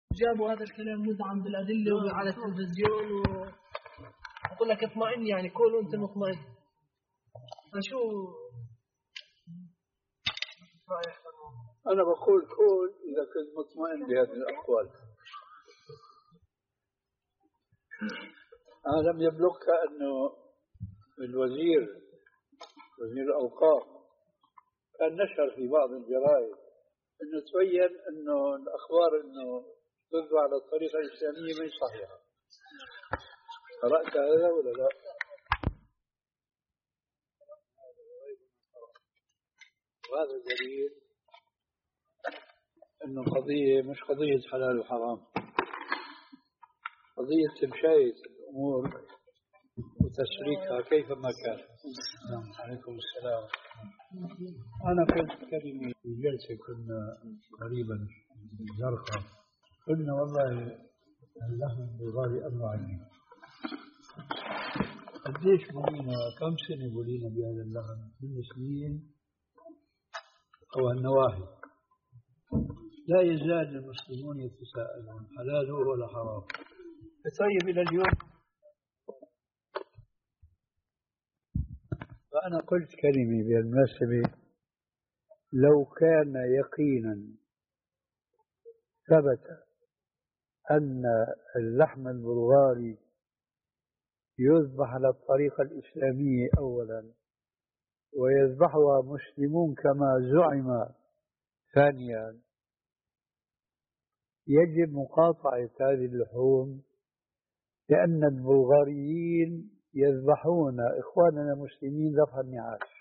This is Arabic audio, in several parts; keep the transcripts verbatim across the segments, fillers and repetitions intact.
جابوا هذا الكلام مدعم بالأدلة على التلفزيون وأقول لك اطمئن، يعني كون أنت مطمئن. فشو رأيك؟ أنا بقول كون إذا كنت مطمئن بهذه الأقوال. أنا لم يبلغك أنه الوزير وزير الأوقاف كان نشر في بعض الجرائد أنه تبين أنه الأخبار أنه تذبح على الطريقة الإسلامية من صحيحة. قرأت هذا ولا لا؟ وهذا دليل أنه قضية مش قضية حلال وحرام، قضية تمشاية الأمور وتسريكها كيفما كان. السلام عليكم. السلام. أنا كنت كلمة في جلسة كنا قريبا زرقاء، قلنا والله اللحم البلغاري أنواع عجيب. قديش بولينا كم سنة بولينا بهذا اللحم من سنين أو النواهي، لا يزال المسلمون يتساءلون حلاله ولا حرام. طيب إلى اليوم فأنا قلت كلمة بالمناسبة، لو كان يقينا ثبت أن اللحم البلغاري يذبح على الطريقة الإسلامية أولا ويذبحها مسلمون كما زعم ثانيا، يجب مقاطعة هذه اللحوم، لأن البلغاريين يذبحون إخواننا المسلمين ذبح النعاش.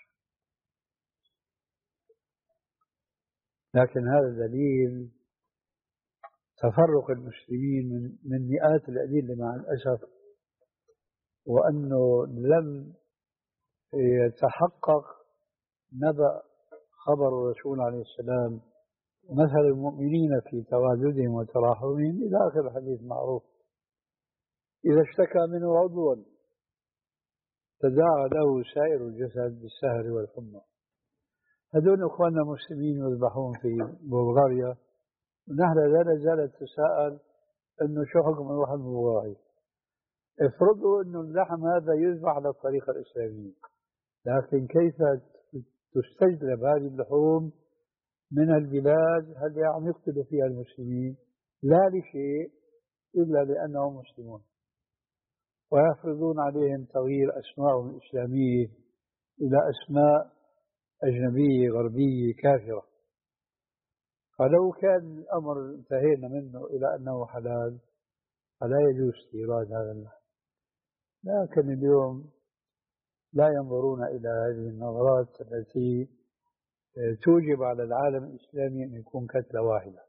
لكن هذا دليل تفرق المسلمين من, من مئات الأدلة مع الأسف، وأنه لم يتحقق نبأ خبر الرسول عليه السلام مثل المؤمنين في تواددهم وتراحمهم إلى آخر الحديث معروف. إذا اشتكى منه عضو تداعى له سائر الجسد بالسهر والحمى. هذول إخواننا المسلمين يذبحون في بلغاريا، ونحن لا نزال نتساءل أنه شو حكم اللحم البلغاري. افرضوا أنه اللحم هذا يذبح على الطريقة الإسلامية، لكن كيف تستجلب هذه اللحوم من البلاد هل يعني يقتلوا فيها المسلمين؟ لا لشيء إلا لأنهم مسلمون، ويفرضون عليهم تغيير أسمائهم الإسلامية إلى أسماء أجنبية غربية كافرة. فلو كان الأمر انتهينا منه إلى أنه حلال فلا يجوز استيراد هذا اللحم. لكن اليوم لا ينظرون إلى هذه النظرات التي توجب على العالم الإسلامي أن يكون كتلة واحدة،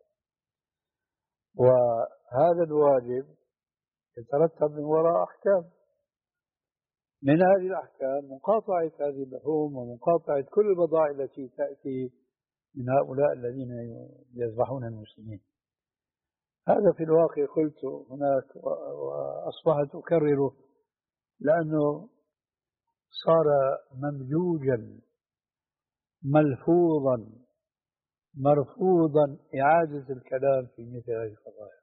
وهذا الواجب يترتب من وراء أحكام. من هذه الأحكام مقاطعة هذه اللحوم ومقاطعة كل البضائع التي تأتي من هؤلاء الذين يذبحون المسلمين. هذا في الواقع قلت هناك وأصبحت أكرره، لأنه صار ممجوجا ملفوظا مرفوضا إعادة الكلام في مثل هذه القضايا.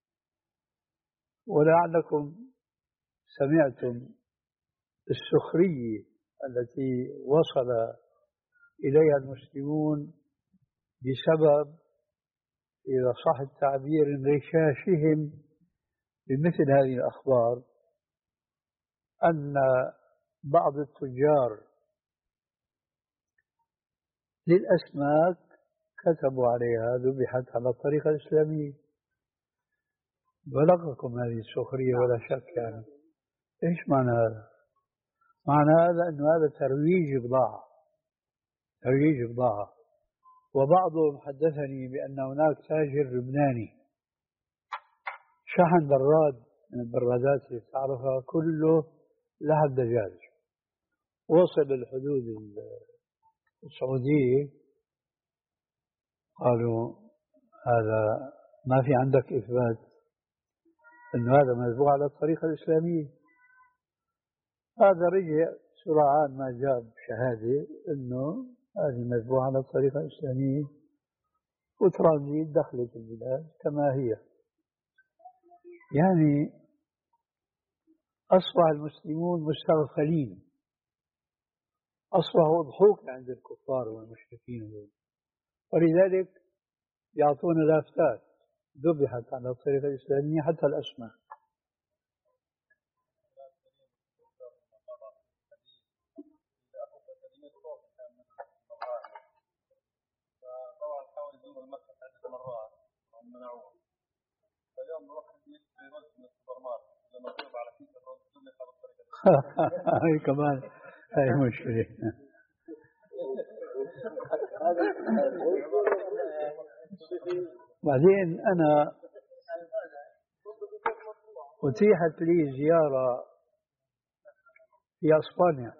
ولعلكم سمعتم السخرية التي وصل إليها المسلمون بسبب، إذا صح التعبير، انغشاشهم بمثل هذه الأخبار، أن بعض التجار للأسماك كتبوا عليها ذبحت على الطريقة الإسلامية. بلغكم هذه السخرية ولا شك. يعني إيش معنى هذا؟ معنى هذا أنه هذا ترويج بضاعة، ترويج بضاعة. وبعضهم حدثني بأن هناك تاجر لبناني شحن براد من البرادات اللي تعرفها كله لحم دجاج، وصل الحدود السعودية، قالوا هذا ما في عندك إثبات أنه هذا مذبوح على الطريقة الإسلامية. هذا رجع سرعان ما جاب شهادة أنه هذه مذبوحة على الطريقة الإسلامية، وترانزيت دخلت البلاد كما هي. يعني أصبح المسلمون مستغفلين، أصبحوا ضحوك عند الكفار والمشركين، ولذلك يعطون لافتات ذبحت على الطريقة الإسلامية حتى الأسماء. هاي كمان هاي مشكلة. بعدين أنا أتيحت لي زيارة في أسبانيا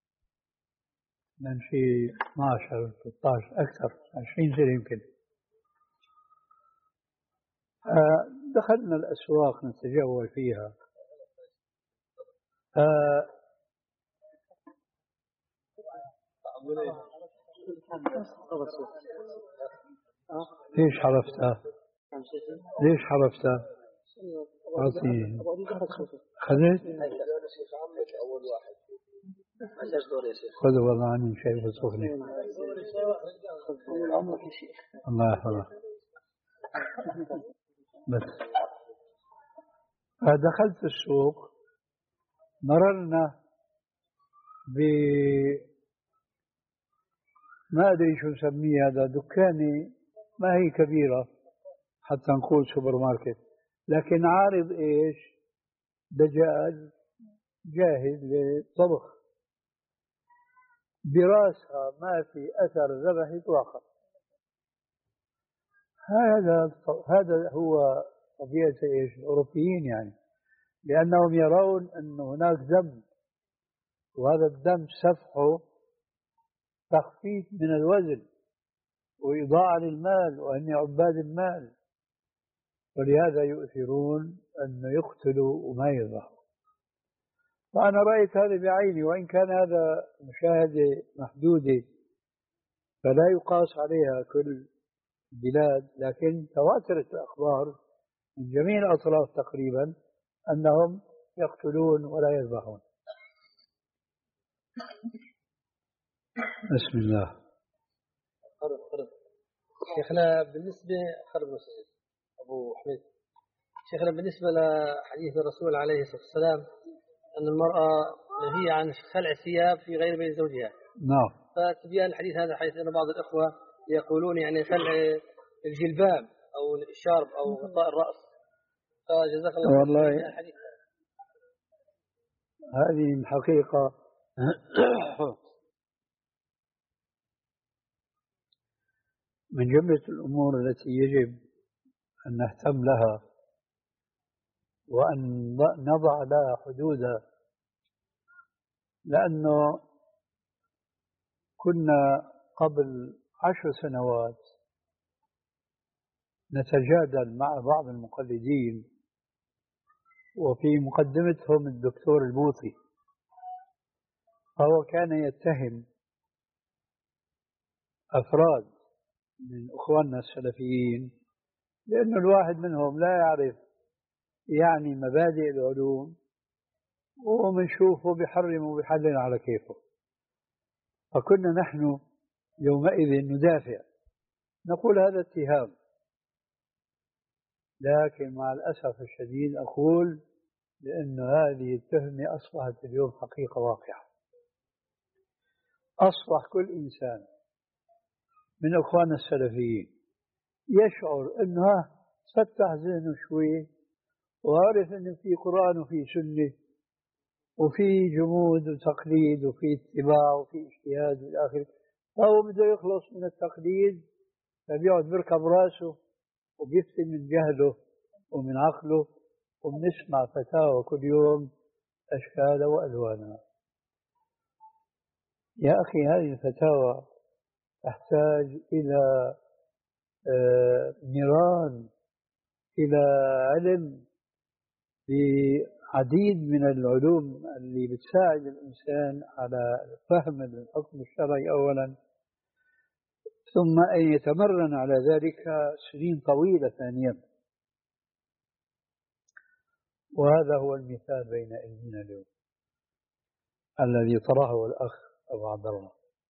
من شيء اثنا عشر ثلاثة عشر أكثر عشرين سنة يمكن. دخلنا الأسواق نتجول فيها. ليش حرفتها؟ ليش حرفتها؟ أعطيه خذت؟ خذوا والله عني شيء بصفني. الله يحفظك. بس دخلت السوق، مررنا ب ما أدري شو نسميه، هذا دكاني ما هي كبيرة حتى نقول سوبر ماركت، لكن عارض إيش؟ دجاج جاهز للطبخ براسها ما في أثر ذبح إطلاقا. هذا هذا هو طبيعة إيش؟ الأوروبيين يعني، لأنهم يرون أن هناك دم، وهذا الدم سفحه تخفيف من الوزن وإضاعة للمال وأن عباد المال، ولهذا يؤثرون أن يقتلوا وما يذبحوا. فأنا رأيت هذا بعيني، وإن كان هذا مشاهدة محدودة فلا يقاس عليها كل البلاد، لكن تواترت الأخبار من جميع الأطراف تقريبا أنهم يقتلون ولا يذبحون. بسم الله. خرب خرب شيخنا بالنسبة خرب مسجد أبو حميد. شيخنا بالنسبة لحديث الرسول عليه الصلاة والسلام أن المرأة نهي عن خلع الثياب في غير بيت زوجها. نعم. فتبيان الحديث هذا حيث أن بعض الإخوة يقولون يعني خلع الجلباب أو الشارب أو غطاء الرأس. فجزاك الله والله الحديث هذه الحقيقة من جملة الأمور التي يجب أن نهتم لها وأن نضع لها حدودا، لأنه كنا قبل عشر سنوات نتجادل مع بعض المقلدين، وفي مقدمتهم الدكتور البوطي، فهو كان يتهم أفراد من أخواننا السلفيين لأن الواحد منهم لا يعرف يعني مبادئ العلوم، ومنشوفه بحرم وبحلل على كيفه. فكنا نحن يومئذ ندافع، نقول هذا اتهام، لكن مع الأسف الشديد أقول لأن هذه التهمة أصبحت اليوم حقيقة واقعة. أصبح كل إنسان من أخواننا السلفيين يشعر أنه فتح ذهنه شوي وعرف أنه في قرآن وفي سنة وفي جمود وتقليد وفي اتباع وفي اجتهاد والى اخره، فهو بده يخلص من التقليد، فبيقعد بيركب راسه وبيفتي من جهله ومن عقله، وبنسمع فتاوى كل يوم أشكال وألوانها. يا أخي هذه الفتاوى تحتاج إلى نيران، إلى علم بعديد من العلوم اللي بتساعد الإنسان على فهم الحكم الشرعي أولا، ثم أن يتمرن على ذلك سنين طويلة ثانيا. وهذا هو المثال بين أيدينا اليوم الذي طرحه الأخ أبو عبد الله.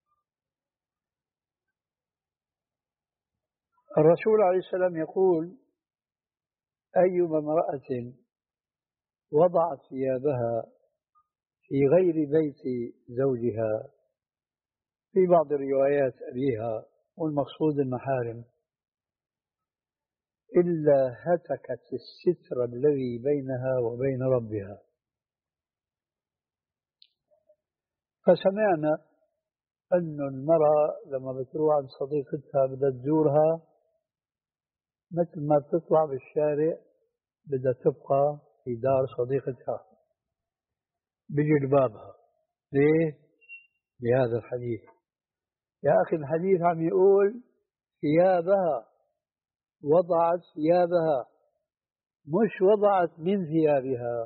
الرسول عليه السلام يقول: أيما امرأة وضعت ثيابها في غير بيت زوجها، في بعض الروايات أبيها والمقصود المحارم، إلا هتكت الستر الذي بينها وبين ربها. فسمعنا أن المرأة لما بتروح عند صديقتها بدها تزورها، مثل ما بتطلع بالشارع بدها تبقى في دار صديقتها بجلبابها. ليه؟ بهذا الحديث. يا أخي الحديث عم يقول ثيابها، وضعت ثيابها، مش وضعت من ثيابها.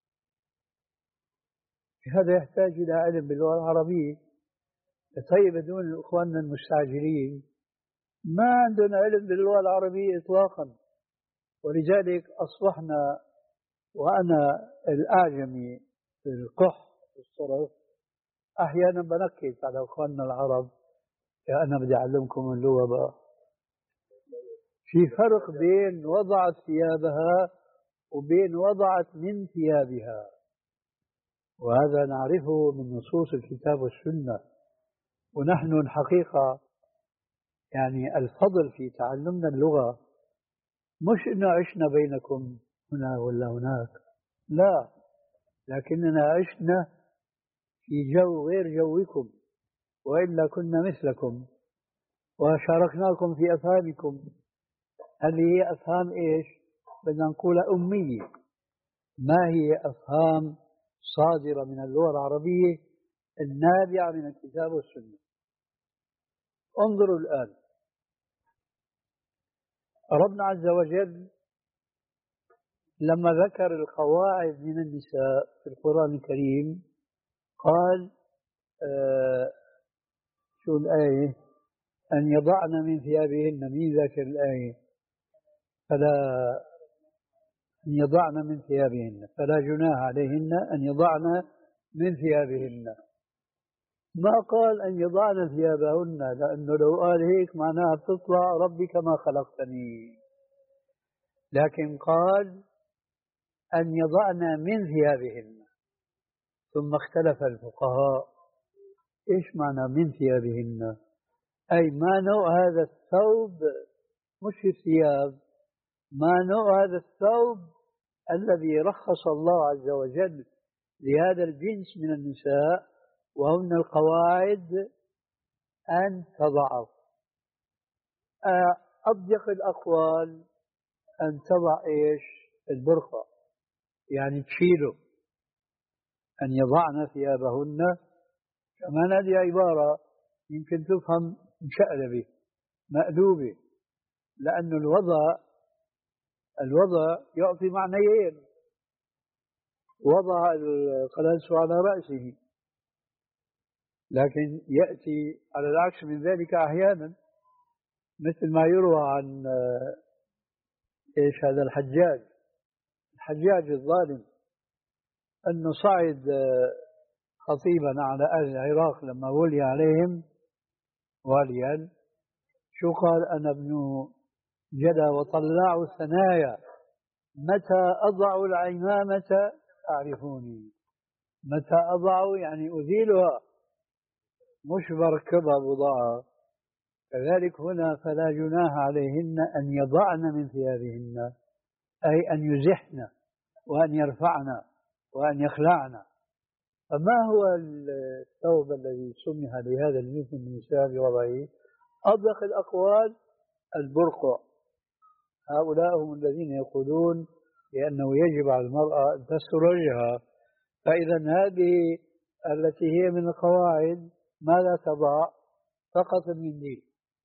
هذا يحتاج إلى علم باللغة العربية. طيب بدون إخواننا المستعجلين ما عندنا علم باللغة العربية إطلاقا، ولذلك أصبحنا وأنا الأعجمي في القح والصرف أحيانا بنكت على إخواننا العرب: يا أنا بدي أعلمكم اللغة بقى. في فرق بين وضعت ثيابها وبين وضعت من ثيابها، وهذا نعرفه من نصوص الكتاب والسنة. ونحن الحقيقة يعني الفضل في تعلمنا اللغة مش إنه عشنا بينكم هنا ولا هناك، لا، لكننا عشنا في جو غير جوكم، وإلا كنا مثلكم وشاركناكم في أفهامكم. هذه هي أفهام إيش؟ بدنا نقول أمية، ما هي أفهام صادرة من اللغة العربية النابعة من الكتاب والسنة. انظروا الآن، ربنا عز وجل لما ذكر القواعد من النساء في القرآن الكريم قال آه شو الآية؟ أن يضعن من ثيابهن، من ذاكر الآية، فلا أن يضعن من ثيابهن فلا جناح عليهن أن يضعن من ثيابهن. ما قال أن يضعن ثيابهن، لأنه لو قال هيك معناها بتطلع ربي كما خلقتني، لكن قال أن يضعن من ثيابهن. ثم اختلف الفقهاء إيش معنى من ثيابهن؟ أي ما نوع هذا الثوب، مش الثياب، ما نوع هذا الثوب الذي رخص الله عز وجل لهذا الجنس من النساء، وهن القواعد أن تضعه. أضيق الأقوال أن تضع إيش؟ البرقع، يعني تشيله. أن يضعن ثيابهن كمان هذه عبارة يمكن تفهم مشقلبة مقلوبة، لأن الوضع الوضع يعطي معنيين: وضع القلنس على رأسه، لكن يأتي على العكس من ذلك أحيانا، مثل ما يروى عن إيش هذا الحجاج الحجاج الظالم، أنه صعد خطيبا على أهل العراق لما ولي عليهم واليا، شو قال؟ أنا ابن جدى وطلاع ثنايا، متى أضع العمامة أعرفوني. متى أضع يعني أزيلها، مش بركبها بضاعة. كذلك هنا فلا جناح عليهن أن يضعن من ثيابهن، أي أن يزحن وأن يرفعن وأن يخلعن. فما هو الثوب الذي سمح لهذا الجنس من النساء بوضعه؟ أضيق الأقوال البرقع. هؤلاء هم الذين يقولون بأنه يجب على المرأة أن تستر وجهها. فإذا هذه التي هي من القواعد ماذا تضع؟ فقط المنديل.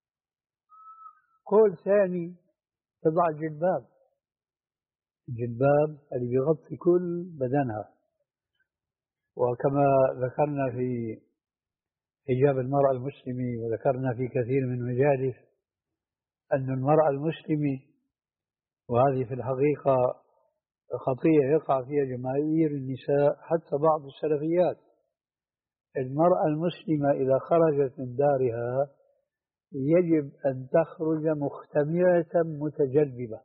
قول ثاني تضع الجلباب. الجلباب اللي بيغطي كل بدنها، وكما ذكرنا في حجاب المرأة المسلمة وذكرنا في كثير من مجالس أن المرأة المسلمة، وهذه في الحقيقة خطيئة يقع فيها جماهير النساء حتى بعض السلفيات. المرأة المسلمة إذا خرجت من دارها يجب أن تخرج مختمرة متجلبة،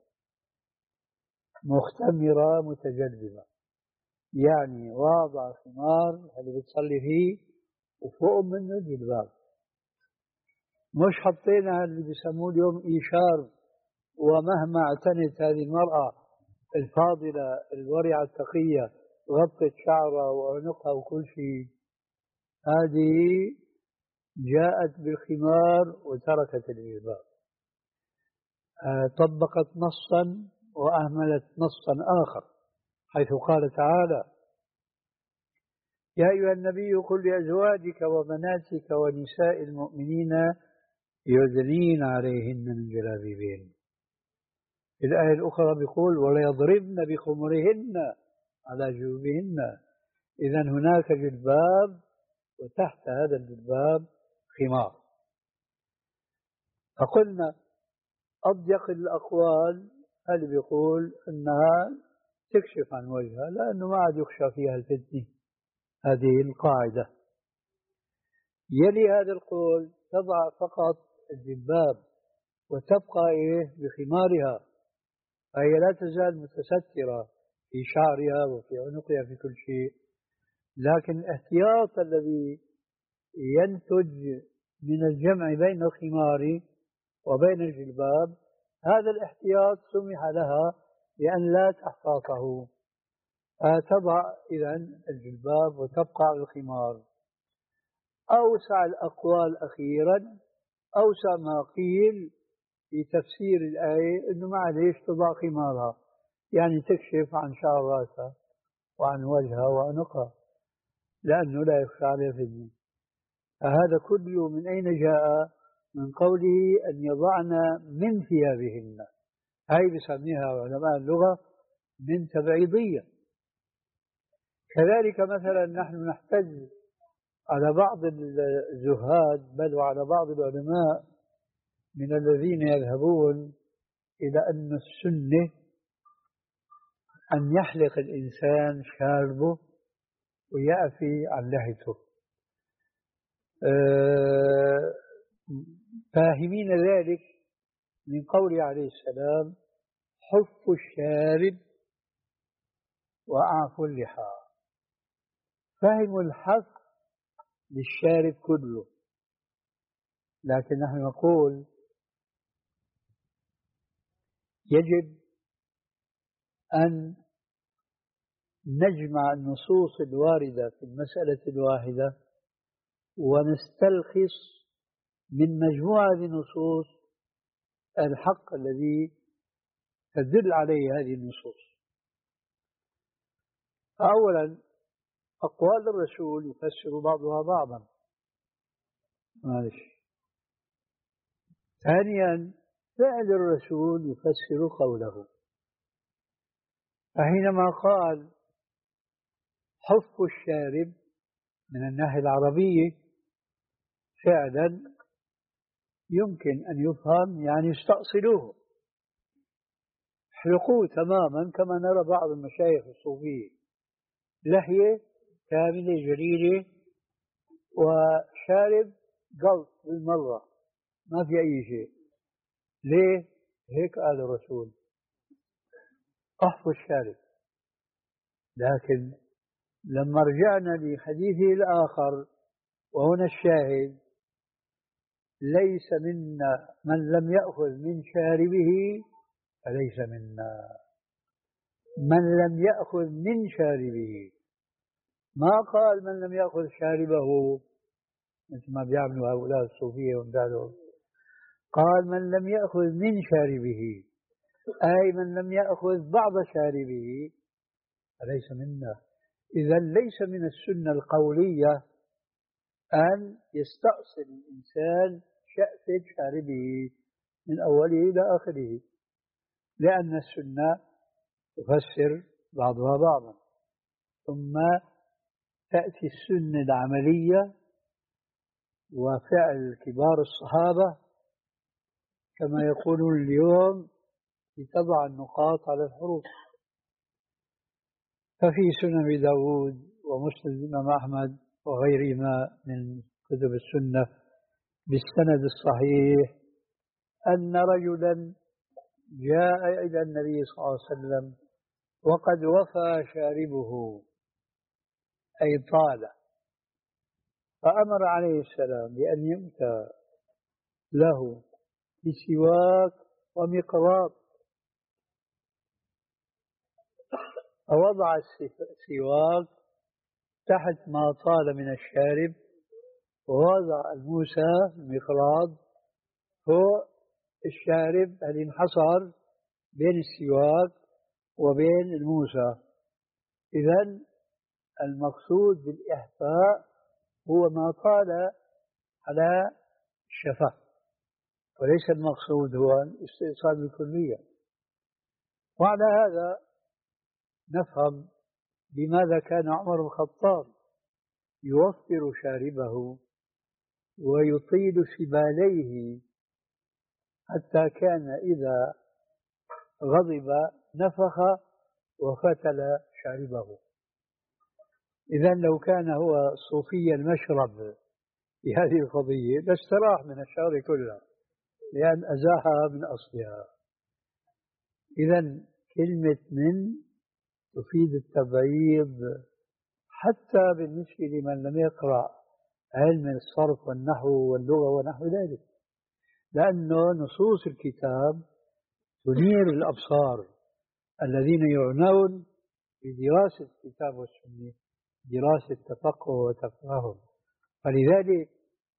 مختمرة متجلبة، يعني واضع خمار اللي بتصلي فيه وفوق منه جلباب، مش حطينا اللي بيسموه اليوم إيشار. ومهما اعتنت هذه المرأة الفاضلة الورعة التقية غطت شعرها وعنقها وكل شيء، هذه جاءت بالخمار وتركت الجلباب، آه طبقت نصا وأهملت نصا آخر، حيث قال تعالى: يا أيها النبي قل لأزواجك وبناتك ونساء المؤمنين يدنين عليهن من جلابيبهن. في الآية الأخرى بيقول: وليضربن بخمرهن على جيوبهن. إذا هناك جلباب وتحت هذا الجلباب خمار. فقلنا أضيق الأقوال اللي بيقول أنها تكشف عن وجهها لأنه ما عاد يخشى فيها الفتنة، هذه القاعدة. يلي هذا القول تضع فقط الجلباب وتبقى إيه بخمارها، فهي لا تزال متسترة في شعرها وفي عنقها في كل شيء، لكن الاحتياط الذي ينتج من الجمع بين الخمار وبين الجلباب، هذا الاحتياط سمح لها بأن لا تحفظه، فتضع إذن الجلباب وتبقى الخمار. أوسع الأقوال أخيرا، أوسع ما قيل في تفسير الآية أنه معليش تضع خمارها، يعني تكشف عن شعر رأسها وعن وجهها وعنقها لأنه لا يخشى عليها فتنة. فهذا كله من أين جاء؟ من قوله أن يضعن من ثيابهن، هاي بسميها علماء اللغة من تبعيضية. كذلك مثلا نحن نحتج على بعض الزهاد بل وعلى بعض العلماء من الذين يذهبون إلى أن السنة أن يحلق الإنسان شاربه ويأفي عن لحيته، أه فاهمين ذلك من قوله عليه السلام: حفوا الشارب وأعفوا اللحى. فهموا الحف للشارب كله، لكن نحن نقول يجب أن نجمع النصوص الواردة في المسألة الواحدة ونستلخص من مجموعة النصوص الحق الذي تدل عليه هذه النصوص. أولا أقوال الرسول يفسر بعضها بعضا، معلش. ثانيا فعل الرسول يفسر قوله، فحينما قال حف الشارب من الناحية العربية فعلا يمكن أن يفهم يعني استأصلوه، احرقوه تماما، كما نرى بعض المشايخ الصوفية لحية كاملة جليلة وشارب قلط بالمرة ما في أي شيء. ليه؟ هيك قال الرسول: أحفوا الشارب. لكن لما رجعنا لحديثه الآخر وهنا الشاهد: ليس منا من لم يأخذ من شاربه فليس منا. من لم يأخذ من شاربه، ما قال من لم يأخذ شاربه مثل ما بيعملوا هؤلاء الصوفية وامثالهم، قال من لم يأخذ من شاربه، أي من لم يأخذ بعض شاربه فليس منا. إذا ليس من السنة القولية أن يستأصل الإنسان شأفة شاربه من أوله إلى آخره، لأن السنة تفسر بعضها بعضا. ثم تأتي السنة العملية وفعل كبار الصحابة كما يقولون اليوم لتضع النقاط على الحروف. ففي سنن داود ومسند الإمام أحمد وغيرهما من كتب السنة بالسند الصحيح أن رجلا جاء إلى النبي صلى الله عليه وسلم وقد وفى شاربه أي طال، فأمر عليه السلام بأن يؤتى له بسواك ومقراط، فوضع السواك تحت ما طال من الشارب، ووضع الموسى المقراط فوق الشارب اللي انحصر بين السواك وبين الموسى. إذن المقصود بالإحفاء هو ما طال على الشفة، وليس المقصود هو الاستئصال بالكلية. وعلى هذا نفهم لماذا كان عمر بن الخطاب يوفر شاربه ويطيل سباليه، حتى كان إذا غضب نفخ وفتل شاربه. إذن لو كان هو صوفي المشرب في هذه القضية لاستراح من الشر كلها، لأن أزاحها من أصلها. إذن كلمة من تفيد التبعيض حتى بالنسبة لمن لم يقرأ علم الصرف والنحو واللغة ونحو ذلك، لأنه نصوص الكتاب تنير الأبصار الذين يعنون بدراسة الكتاب والسنة دراسة تفقه وتفاهم. فلذلك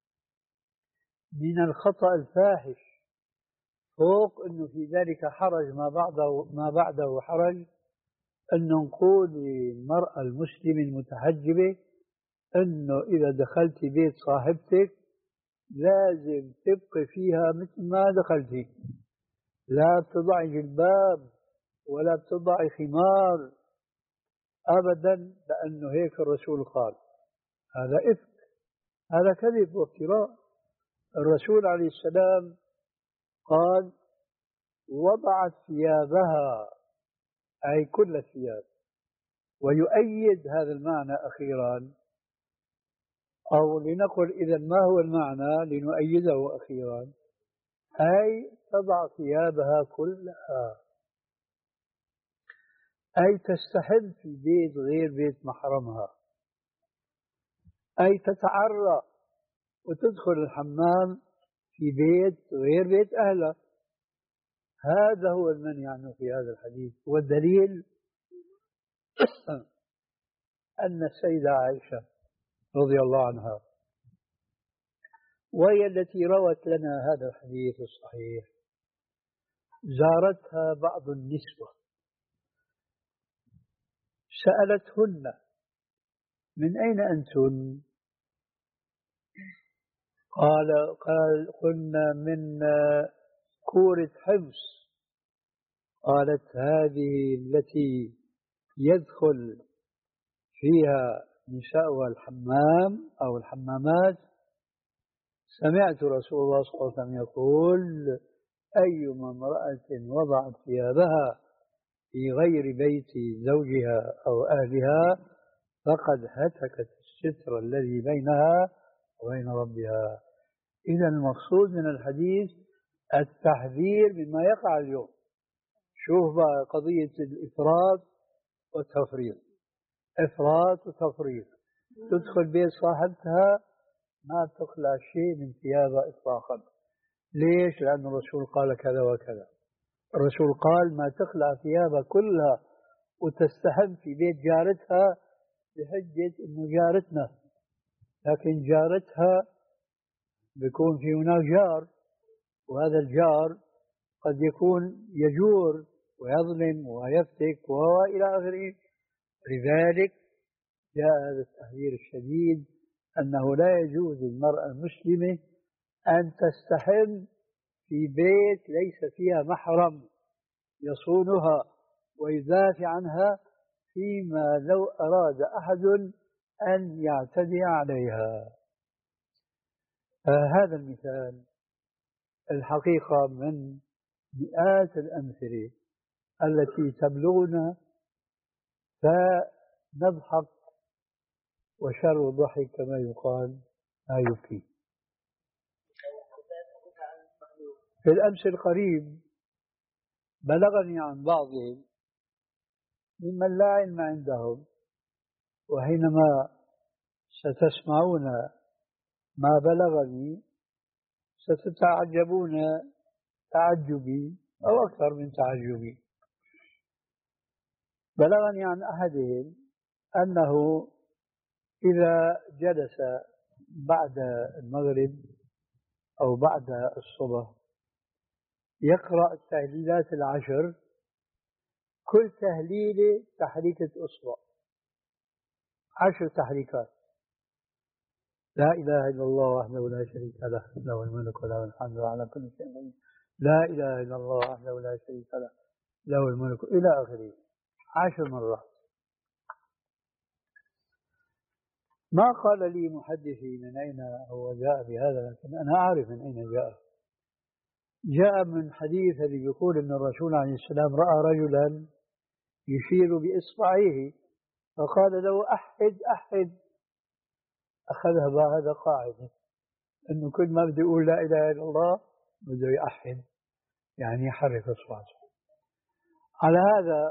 من الخطأ الفاحش فوق أنه في ذلك حرج ما بعده ما بعده حرج أن نقول للمرأة المسلمة المتحجبة أنه إذا دخلت بيت صاحبتك لازم تبقي فيها مثل ما دخلتي، لا بتضعي جلباب ولا بتضعي خمار أبدا، لأنه هيك الرسول قال. هذا إفك، هذا كذب وافتراء. الرسول عليه السلام قال وضعت ثيابها أي كل الثياب. ويؤيد هذا المعنى أخيرا، أو لنقل إذا ما هو المعنى لنؤيده أخيرا، أي تضع ثيابها كلها، أي تستحم في بيت غير بيت محرمها، أي تتعرى وتدخل الحمام في بيت غير بيت أهلها. هذا هو المنع عنه في هذا الحديث. والدليل أن السيدة عائشة رضي الله عنها وهي التي روت لنا هذا الحديث الصحيح زارتها بعض النسوة سألتهن من أين أنتن؟ قال قال قلنا من كورة حمص. قالت هذه التي يدخل فيها نساء الحمام أو الحمامات، سمعت رسول الله صلى الله عليه وسلم يقول أيما امرأة وضعت ثيابها في غير بيت زوجها أو أهلها فقد هتكت الستر الذي بينها وبين ربها. إذا المقصود من الحديث التحذير مما يقع اليوم. شوف بقى قضية الإفراط والتفريط، إفراط وتفريط. تدخل بيت صاحبتها ما تخلع شيء من ثيابها إطلاقا. ليش؟ لأن الرسول قال كذا وكذا. الرسول قال ما تخلع ثيابها كلها وتستحم في بيت جارتها بحجة إنه جارتنا، لكن جارتها بيكون في هناك جار، وهذا الجار قد يكون يجور ويظلم ويفتك وإلى آخره. لذلك جاء هذا التحذير الشديد أنه لا يجوز للمرأة المسلمة أن تستحم في بيت ليس فيها محرم يصونها ويدافع عنها، فيما لو أراد أحد أن يعتدي عليها. هذا المثال الحقيقة من مئات الأمثلة التي تبلغنا فنضحك، وشر الضحك كما يقال ما يبكي. في الأمس القريب بلغني عن بعضهم ممن لا علم عندهم، وحينما ستسمعون ما بلغني ستتعجبون تعجبي أو أكثر من تعجبي. بلغني عن أحدهم أنه إذا جلس بعد المغرب أو بعد الصبح يقرأ التهليلات العشر، كل تهليلة تحريكة أصبع، عشر تحريكات: لا إله إلا الله وحده لا شريك له، له الملك وله الحمد وعلى كل شيء قدير، لا إله إلا الله وحده لا شريك له، له الملك، إلى آخره، عشر مرات. ما قال لي محدثي من أين هو جاء بهذا، لكن أنا أعرف من أين جاء. جاء من حديث اللي بيقول أن الرسول عليه السلام رأى رجلا يشير بإصبعيه فقال له أحد أحد، أخذها بهذا قاعدة أنه كل ما بده يقول لا إله إلا الله بده يأحد، يعني يحرك إصبعه. على هذا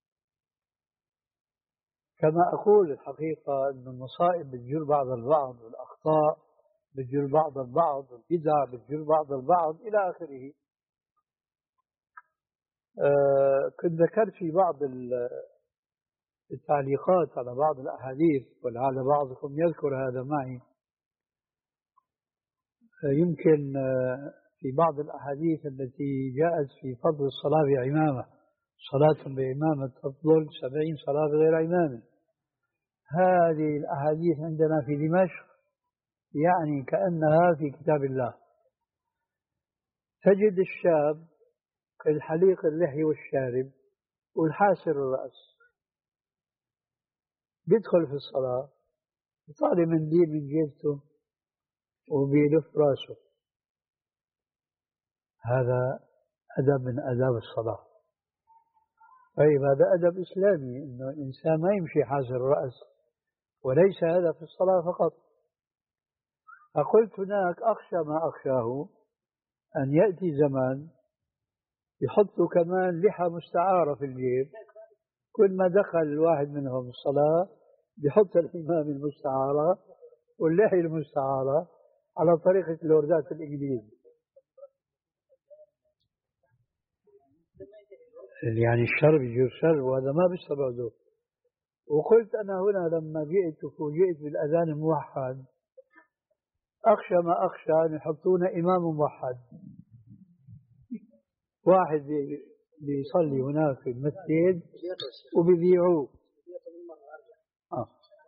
كما أقول الحقيقة أن المصائب بتجر بعض البعض، والأخطاء بتجر بعض البعض، والبدع بتجر بعض البعض إلى آخره. آه كنت ذكرت في بعض التعليقات على بعض الأحاديث، ولعل بعضكم يذكر هذا معي. آه يمكن آه في بعض الأحاديث التي جاءت في فضل الصلاة بعمامة، صلاة بعمامة تفضل سبعين صلاة غير عمامة. هذه الأحاديث عندنا في دمشق يعني كأنها في كتاب الله. تجد الشاب كالحليق اللحي والشارب والحاسر الرأس بيدخل في الصلاة يطالع منديل من جيبته وبيلف راسه. هذا أدب من آداب الصلاة. طيب هذا أدب إسلامي، إنه الإنسان ما يمشي حاسر الرأس، وليس هذا في الصلاة فقط. فقلت هناك أخشى ما أخشاه أن يأتي زمان يحطوا كمان لحى مستعارة في الجيب، كل ما دخل الواحد منهم الصلاة بيحط الحمام المستعارة واللحية المستعارة على طريقة اللوردات الإنجليز. يعني الشر بيجيب شر، وهذا ما بيستبعده. وقلت أنا هنا لما جئت وفوجئت بالأذان الموحد أخشى ما أخشى أن يحطون إمام موحد، واحد بيصلي هناك في المسجد وبيذيعوه. آه.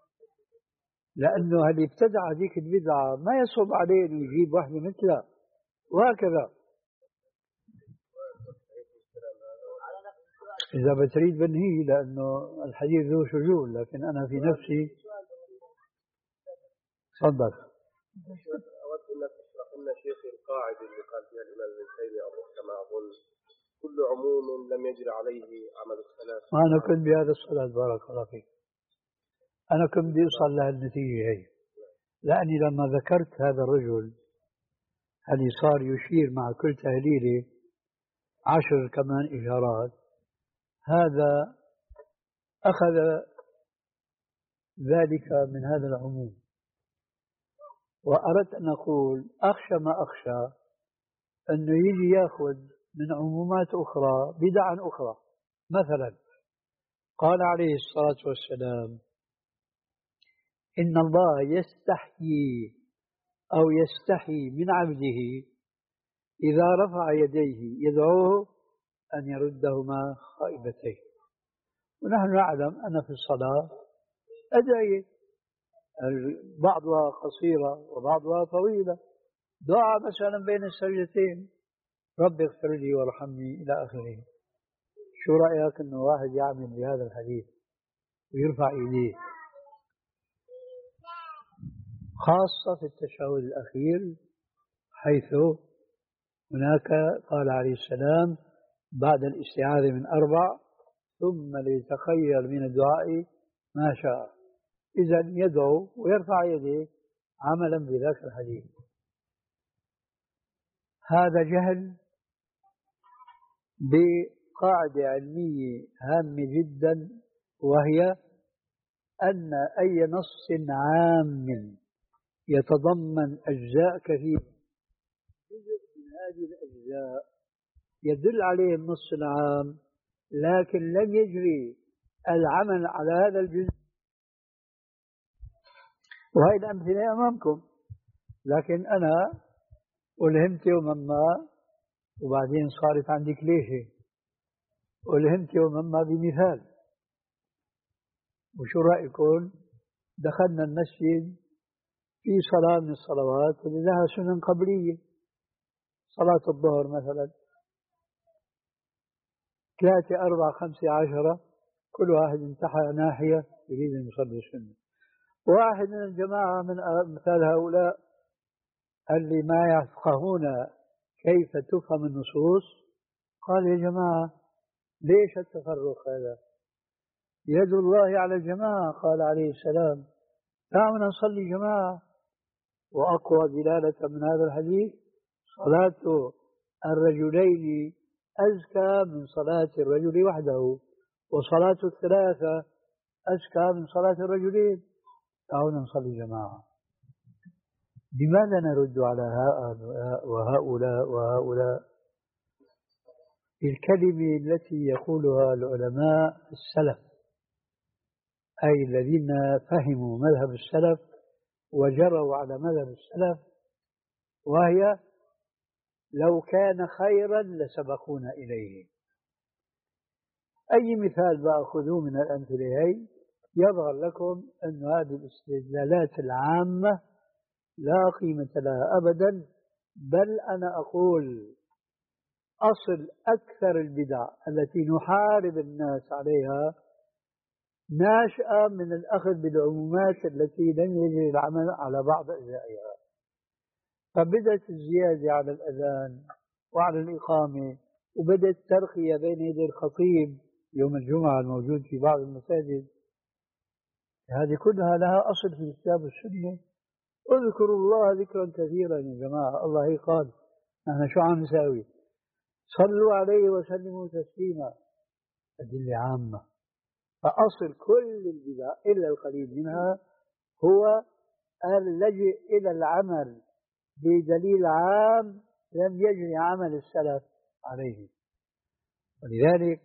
لأنه اللي ابتدع ذيك البدعة ما يصعب عليه أن يجيب واحدة مثله، وهكذا. إذا بتريد بنهي، لأنه الحديث ذو شجون، لكن أنا في نفسي. تفضل. أود أن تشرح لنا شيخ القاعدة اللي قال فيها الإمام ابن تيمية كما أظن: كل عموم لم يجر عليه عمل السلف. أنا كنت بهذا الصلاة بارك الله فيك، أنا كنت بدي أوصل لهالنتيجة هي، لأني لما ذكرت هذا الرجل اللي صار يشير مع كل تهليلة عشر كمان إشارات، هذا أخذ ذلك من هذا العموم. وأردت أن أقول أخشى ما أخشى أنه يجي يأخذ من عمومات أخرى بدعا أخرى. مثلا قال عليه الصلاة والسلام: إن الله يستحيي أو يستحي من عبده إذا رفع يديه يدعوه أن يردهما خائبتين. ونحن نعلم أن في الصلاة أدعية بعضها قصيرة وبعضها طويلة، دعاء مثلا بين السجدتين: رب اغفر لي وارحمني إلى آخره. شو رأيك أنه واحد يعمل بهذا الحديث ويرفع إيديه، خاصة في التشهد الأخير، حيث هناك قال عليه السلام بعد الاستعاذة من أربع ثم ليتخير من الدعاء ما شاء. إذا يدعو ويرفع يديه عملا بذاك الحديث. هذا جهل بقاعدة علمية هامة جدا، وهي أن أي نص عام يتضمن أجزاء كثيرة، جزء من هذه الأجزاء يدل عليه النص العام لكن لم يجري العمل على هذا الجزء. وهي الأمثلة أمامكم، لكن أنا ألهمت يوما ما وبعدين صارت عندي كليشة، ألهمت يوما ما بمثال. وشو رأيكم؟ دخلنا المسجد في صلاة من الصلوات اللي لها سنن قبلية، صلاة الظهر مثلا، ثلاثة أربعة خمسة عشرة، كل واحد انتحى ناحية يريد أن يصلي السنة. واحد من الجماعة من مثال هؤلاء اللي ما يفقهون كيف تفهم النصوص قال: يا جماعة ليش التفرق هذا؟ يد الله على الجماعة، قال عليه السلام: دعونا نصلي جماعة. وأقوى دلالة من هذا الحديث صلاة الرجلين أزكى من صلاة الرجل وحده، وصلاة الثلاثة أزكى من صلاة الرجلين. دعونا نصلي جماعة. لماذا نرد على هؤلاء وهؤلاء وهؤلاء؟ الكلمة التي يقولها العلماء السلف، أي الذين فهموا مذهب السلف وجروا على مذهب السلف، وهي: لو كان خيرا لسبقونا إليه. أي مثال بأخذوه من الأمثلة هي يظهر لكم أن هذه الاستدلالات العامة لا قيمة لها أبدا. بل أنا أقول أصل أكثر البدع التي نحارب الناس عليها ناشئة من الأخذ بالعمومات التي لم يجري العمل على بعض أجزائها. فبدأت الزيادة على الأذان وعلى الإقامة، وبدأت الترقية بين يدي الخطيب يوم الجمعة الموجود في بعض المساجد. هذه كلها لها أصل في الكتاب والسنة. اذكروا الله ذكرا كثيرا يا جماعة. الله قال: نحن شو عم نساوي؟ صلوا عليه وسلموا تسليما. أدلة عامة. فأصل كل البدع إلا القليل منها هو اللجئ إلى العمل بدليل عام لم يجري عمل السلف عليه. ولذلك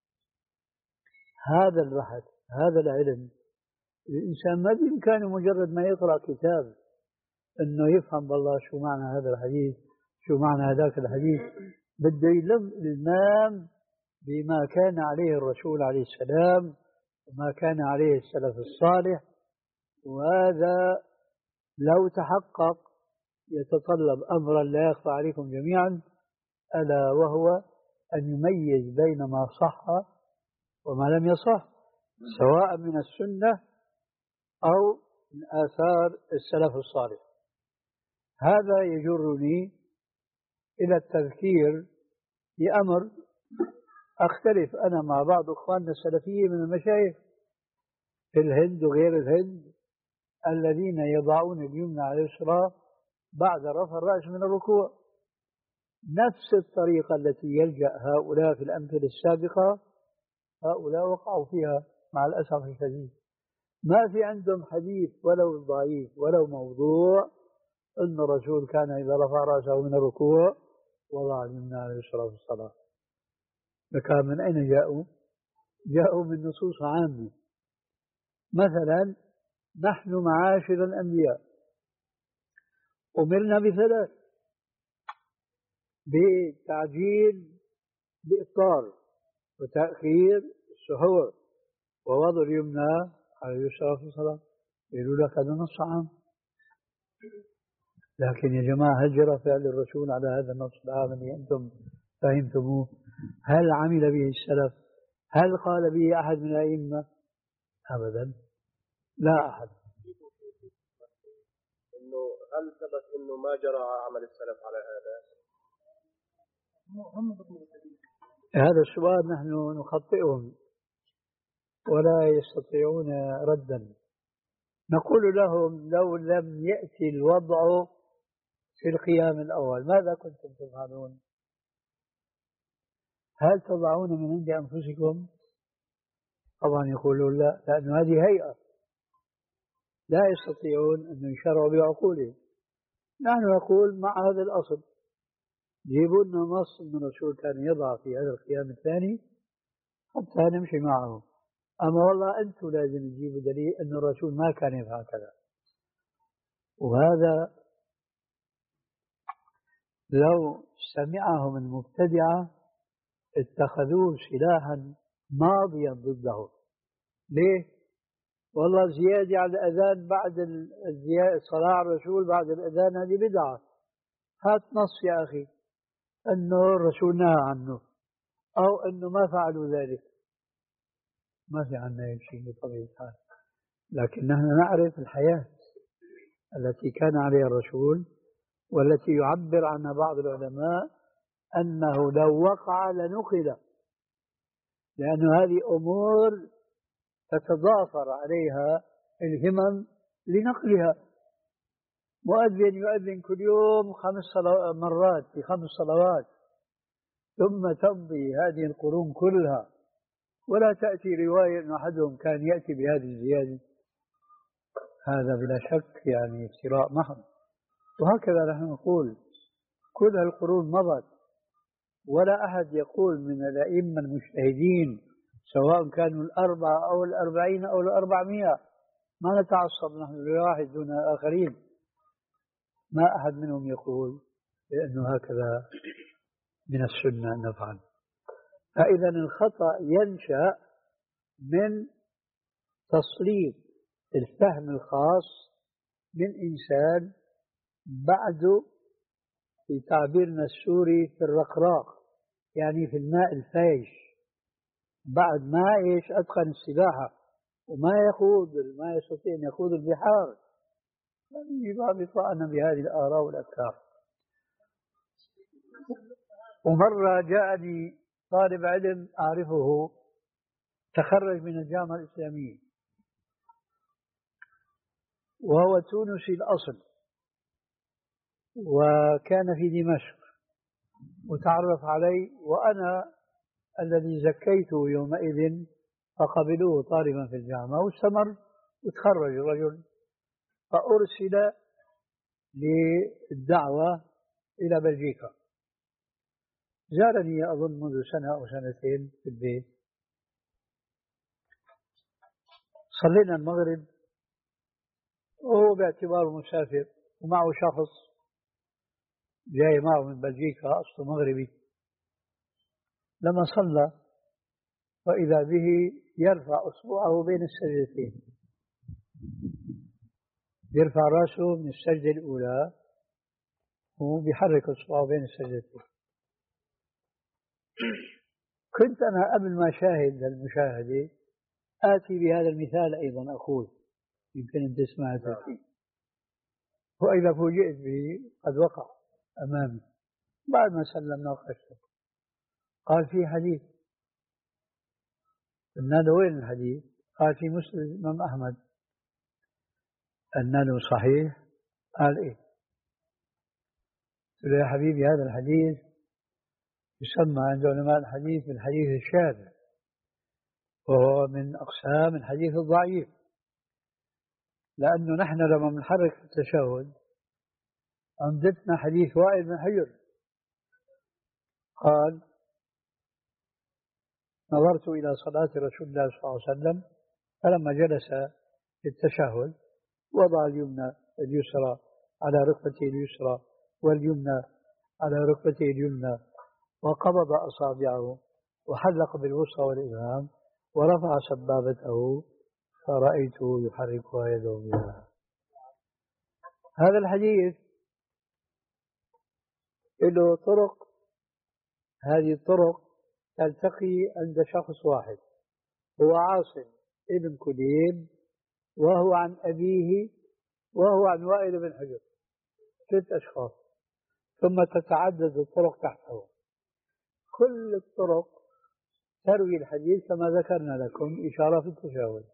هذا البحث، هذا العلم، الإنسان ما بإمكانه مجرد ما يقرأ كتاب أنه يفهم بالله شو معنى هذا الحديث، شو معنى هذاك الحديث. بده يلم المام بما كان عليه الرسول عليه السلام وما كان عليه السلف الصالح. وهذا لو تحقق يتطلب أمرا لا يخفى عليكم جميعا، ألا وهو أن يميز بين ما صح وما لم يصح، سواء من السنة أو من آثار السلف الصالح. هذا يجرني إلى التذكير بأمر أختلف أنا مع بعض أخواننا السلفيين من المشايخ في الهند وغير الهند، الذين يضعون اليمنى على اليسرى بعد رفع الرأس من الركوع. نفس الطريقة التي يلجأ هؤلاء في الأمثلة السابقة هؤلاء وقعوا فيها مع الأسف الشديد. ما في عندهم حديث ولو ضعيف ولو موضوع أن الرسول كان إذا رفع رأسه من الركوع وضع اليمنى على اليسرى في الصلاة. فكان من أين جاءوا؟ جاءوا من نصوص عامة. مثلا نحن معاشر الأنبياء أمرنا بثلاث: بتعجيل بإفطار، وتأخير السحور، ووضع اليمنى على اليسرى في الصلاة. يقولوا لك هذا نص عام، لكن يا جماعة هل جرى فعل الرسول على هذا النص العام اللي أنتم فهمتموه؟ هل عمل به السلف؟ هل قال به أحد من الأئمة؟ أبدا، لا أحد. إنه هل ثبت إنه ما جرى عمل السلف على هذا؟ هذا السؤال نحن نخطئهم ولا يستطيعون ردا. نقول لهم لو لم يأتي الوضع في القيام الأول ماذا كنتم تفعلون؟ هل تضعون من عند أنفسكم؟ طبعا يقولون لا، لأن هذه هيئة لا يستطيعون أن يشرعوا بعقولهم. نحن نقول مع هذا الأصل جيبوا لنا نص أن الرسول كان يضع في هذا القيام الثاني حتى نمشي معه. أما والله أنتم لازم تجيبوا دليل أن الرسول ما كان يفعل كذا. وهذا لو سمعهم المبتدعة اتخذوه سلاحا ماضيا ضده. ليه؟ والله زيادة على الأذان بعد الصلاة على الرسول بعد الأذان هذه بدعة. هات نص يا أخي أنه الرسول نهى عنه أو أنه ما فعلوا ذلك. ما في عنا أي شيء بطبيعة الحال، لكن نحن نعرف الحياة التي كان عليها الرسول والتي يعبر عنها بعض العلماء أنه لو وقع لنقل، لأن هذه أمور تتضافر عليها الهمم لنقلها. مؤذن يؤذن كل يوم خمس مرات في خمس صلوات ثم تمضي هذه القرون كلها ولا تأتي رواية أن أحدهم كان يأتي بهذه الزيادة، هذا بلا شك يعني افتراء محض. وهكذا نحن نقول كل القرون مضت ولا أحد يقول من الأئمة المجتهدين سواء كانوا الأربعة أو الأربعين أو الأربعمائة، ما نتعصب نحن لواحد دون الآخرين، ما أحد منهم يقول لأنه هكذا من السنة أن نفعل. فإذا الخطأ ينشأ من تسليط الفهم الخاص من إنسان بعده في تعبيرنا السوري في الرقراق، يعني في الماء الفايش، بعد ما إيش أتقن السباحة وما يخوض ما يستطيع أن يخوض البحار، يبقى بطعنا بهذه الآراء والأفكار. ومرة جاءني طالب علم أعرفه تخرج من الجامعة الإسلامية وهو تونسي الأصل وكان في دمشق وتعرف علي وأنا الذي زكيته يومئذ فقبلوه طالبا في الجامعة واستمر وتخرج الرجل، فأرسل للدعوة إلى بلجيكا. زارني أظن منذ سنة أو سنتين في البيت، صلينا المغرب وهو باعتباره مسافر ومعه شخص جاي معه من بلجيكا أصله مغربي. لما صلى فإذا به يرفع أصبعه بين السجدتين، يرفع رأسه من السجدة الأولى وبيحرك أصبعه بين السجدتين. كنت أنا قبل ما أشاهد المشاهدة آتي بهذا المثال أيضا أقول يمكن أن تسمع فيه، وإذا فوجئت به قد وقع أمامي بعد ما سلمنا وقشته. قال في حديث، قلنا له وين الحديث؟ قال في مسند الإمام أحمد. قلنا له صحيح؟ قال إيه. قلت له يا حبيبي هذا الحديث يسمى عند علماء الحديث بالحديث الشاذ، وهو من أقسام الحديث الضعيف، لأنه نحن لما بنحرك في التشهد أنزلنا حديث وائل بن حجر قال نظرت إلى صلاة رسول الله صلى الله عليه وسلم فلما جلس في التشهد وضع اليمنى اليسرى على ركبته اليسرى واليمنى على ركبته اليمنى وقبض أصابعه وحلق بالوسطى والإبهام ورفع سبابته فرأيته يحركها يده بها. هذا الحديث له طرق، هذه الطرق تلتقي عند شخص واحد هو عاصم ابن كليب وهو عن أبيه وهو عن وائل بن حجر، ست أشخاص، ثم تتعدد الطرق تحته. كل الطرق تروي الحديث كما ذكرنا لكم إشارة في التشهد.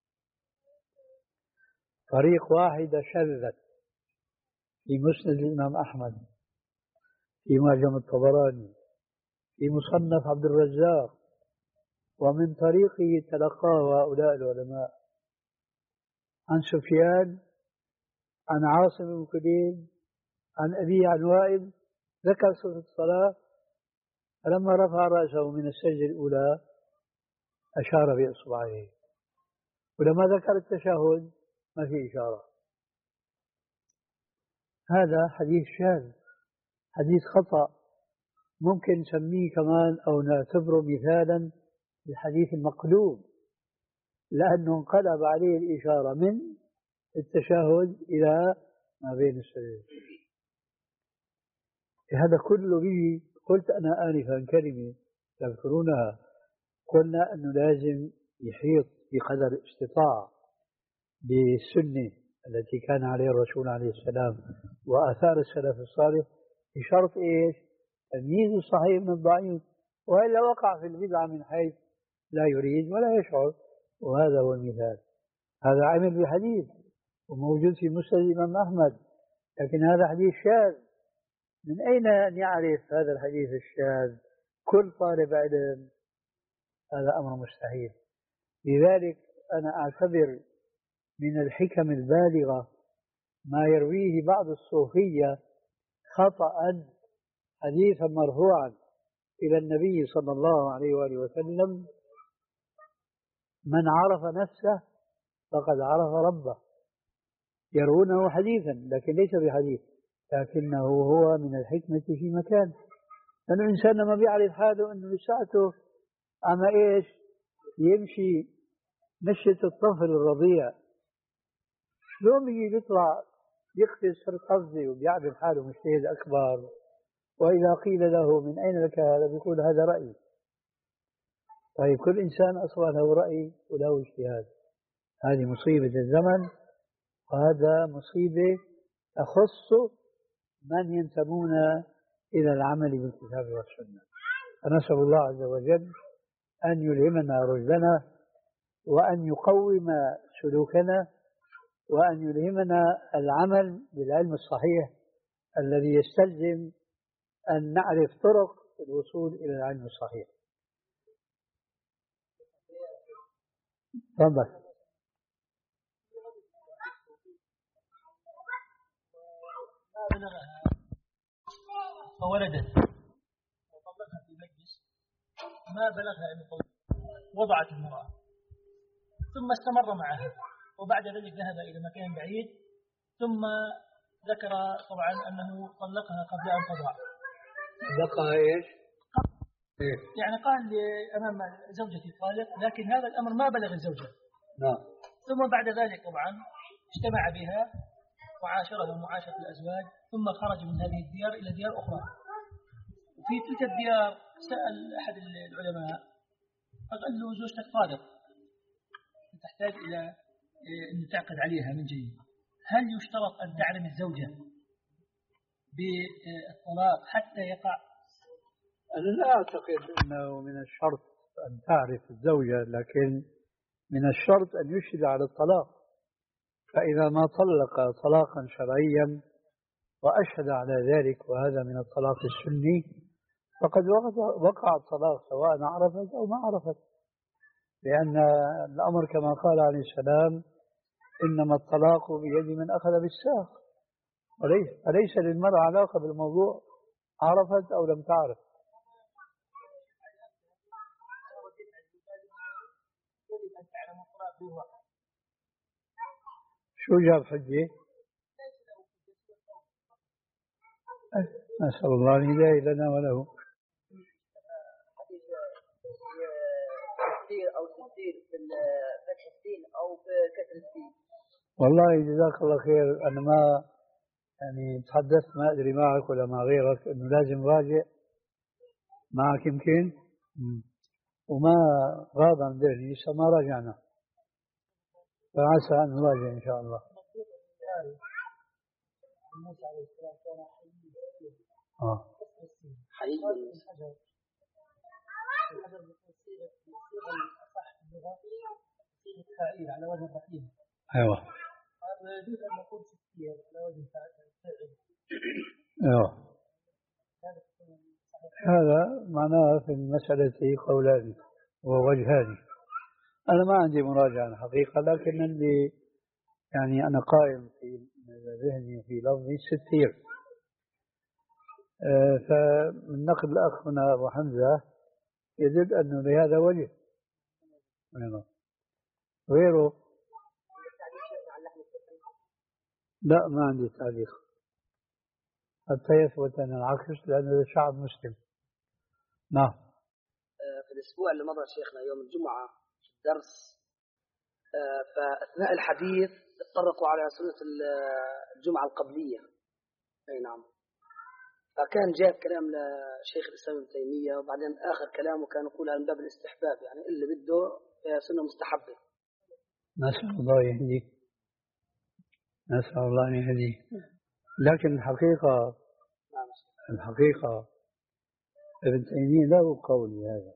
طريق واحدة شذت في مسند الإمام أحمد، في معجم الطبراني، في مصنف عبد الرزاق، ومن طريقه تلقاه هؤلاء العلماء عن سفيان عن عاصم بن كليب عن أبي عن وائل، ذكر صفة الصلاة، فلما رفع رأسه من السجدة الأولى أشار بإصبعيه، ولما ذكر التشهد ما في إشارة. هذا حديث شاذ، حديث خطأ، ممكن نسميه كمان أو نعتبره مثالا للحديث المقلوب، لأنه انقلب عليه الإشارة من التشهد إلى ما بين السجدتين. هذا كله به. قلت أنا آنفا كلمة تذكرونها، قلنا أنه لازم يحيط بقدر الاستطاعة بالسنة التي كان عليها الرسول عليه السلام وآثار السلف الصالح، بشرط إيش؟ تمييز الصحيح من الضعيف، وإلا وقع في البدعة من حيث لا يريد ولا يشعر. وهذا هو المثال. هذا عمل بحديث وموجود في مسند الإمام أحمد، لكن هذا حديث شاذ. من أين أن يعرف هذا الحديث الشاذ كل طالب علم؟ هذا أمر مستحيل. لذلك أنا أعتبر من الحكم البالغة ما يرويه بعض الصوفية خطأ حديثا مرفوعا إلى النبي صلى الله عليه وآله وسلم: من عرف نفسه فقد عرف ربه. يرونه حديثا لكن ليس بحديث، لكنه هو من الحكمة في مكان. لأن الإنسان لما بيعرف حاله أنه لساعته أما إيش يمشي مشية الطفل الرضيع، شلون بيجي بيطلع يقفز في القفزة وبيعرف حاله مجتهد أكبر، وإذا قيل له من أين لك هذا بيقول هذا رأيي. طيب كل إنسان أصلا له رأي وله اجتهاد. هذه مصيبة الزمن، وهذا مصيبة تخص من ينتمون إلى العمل بالكتاب والسنة. فنسأل الله عز وجل أن يلهمنا رشدنا، وأن يقوم سلوكنا، وأن يلهمنا العمل بالعلم الصحيح الذي يستلزم أن نعرف طرق الوصول إلى العلم الصحيح. تفضل. فولدت وطلقها في المجلس، ما بلغها أن طلق، وضعت المرأة، ثم استمر معها، وبعد ذلك ذهب إلى مكان بعيد، ثم ذكر طبعا أنه طلقها قبل أن تضع. طلقها إيش؟ إيه؟ يعني قال أمام زوجتي طالق، لكن هذا الأمر ما بلغ الزوجة. نعم. ثم بعد ذلك طبعا اجتمع بها وعاشرها معاشرة الأزواج، ثم خرج من هذه الديار إلى ديار أخرى. وفي تلك الديار سأل أحد العلماء فقال له زوجتك طالق، تحتاج إلى أن تعقد عليها من جديد، هل يشترط أن تعلم الزوجة بالطلاق حتى يقع؟ أنا لا أعتقد أنه من الشرط أن تعرف الزوجة، لكن من الشرط أن يشهد على الطلاق. فإذا ما طلق طلاقا شرعيا وأشهد على ذلك، وهذا من الطلاق السني، فقد وقع الطلاق سواء عرفت أو ما عرفت، لأن الأمر كما قال عليه السلام: إنما الطلاق بيد من أخذ بالساق. وليس أليس للمرأة علاقة بالموضوع عرفت أو لم تعرف؟ شو جاب حجة؟ نسأل الله الهداية لنا وله. أو تفسير بفتح السين أو بكسر السين. والله جزاك الله خير. أنا ما يعني تحدثت ما أدري معك ولا مع غيرك إنه لازم راجع معك يمكن، وما غاب عن ذهني لسه ما راجعنا، فعسى أن نراجع إن شاء الله. آه. حديث أصح اللغة فاعل على وزن فعيل. أيوة. ويجوز أن نقول ستير على وزن فاعل. أيوة. هذا معناه في المسألة قولان ووجهان. أنا ما عندي مراجعة الحقيقة، لكن اللي يعني أنا قائم في ذهني وفي لفظي ستير. آه فمن نقل الأخ هنا أبو حمزة يدل أنه لهذا وجه. غيره لا، ما عندي تعليق حتى يثبت أن العكس، لأن هذا شعب مسلم. نعم. في الأسبوع اللي مضى شيخنا يوم الجمعة في الدرس، فأثناء الحديث تطرقوا على سنة الجمعة القبلية. أي نعم. فكان جاء كلام لشيخ الإسلام ابن تيمية، وبعدين آخر كلامه كان يقولها من باب الاستحباب، يعني اللي بده سنة مستحبة. نسأل الله يهديك، نسأل الله يهديك. لكن الحقيقة الحقيقة ابن تيمية له قول هذا،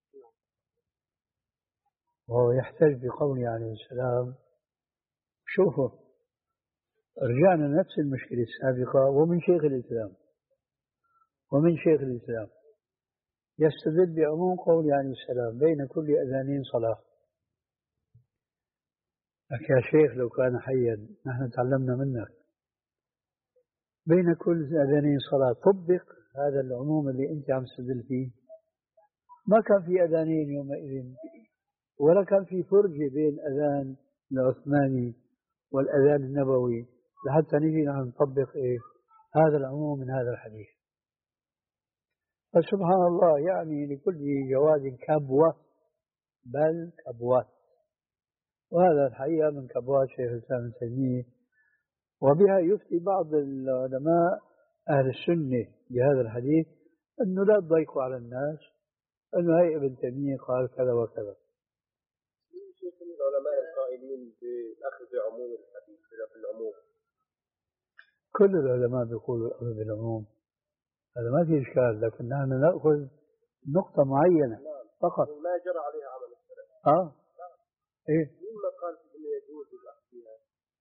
وهو يحتج بقوله عليه السلام. شوفوا، رجعنا نفس المشكلة السابقة، ومن شيخ الإسلام ومن شيخ الإسلام يستدل بعموم قوله عليه السلام بين كل أذانين صلاة. لك يا شيخ لو كان حيا نحن تعلمنا منك، بين كل أذانين صلاة، طبق هذا العموم اللي أنت عم تستدل فيه. ما كان في أذانين يومئذ، ولا كان في فرجة بين أذان العثماني والأذان النبوي لحتى نجي نحن نطبق إيه هذا العموم من هذا الحديث. فسبحان الله، يعني لكل جواد كبوة، بل كبوات. وهذا الحقيقة من كبوات شيخ الإسلام ابن تيمية، وبها يفتي بعض العلماء أهل السنة بهذا الحديث أنه لا تضيقوا على الناس، أنه هي ابن تيمية قال كذا وكذا. شيخ العلماء القائلين بالأخذ بعموم الحديث في العموم، كل العلماء بيقولوا الأخذ بالعموم، هذا ما في إشكال، لكن نحن نأخذ نقطة معينة فقط. ما جرى عليها عمل السلف. آه إيه؟ مما قال إنه يجوز الأخذ فيها؟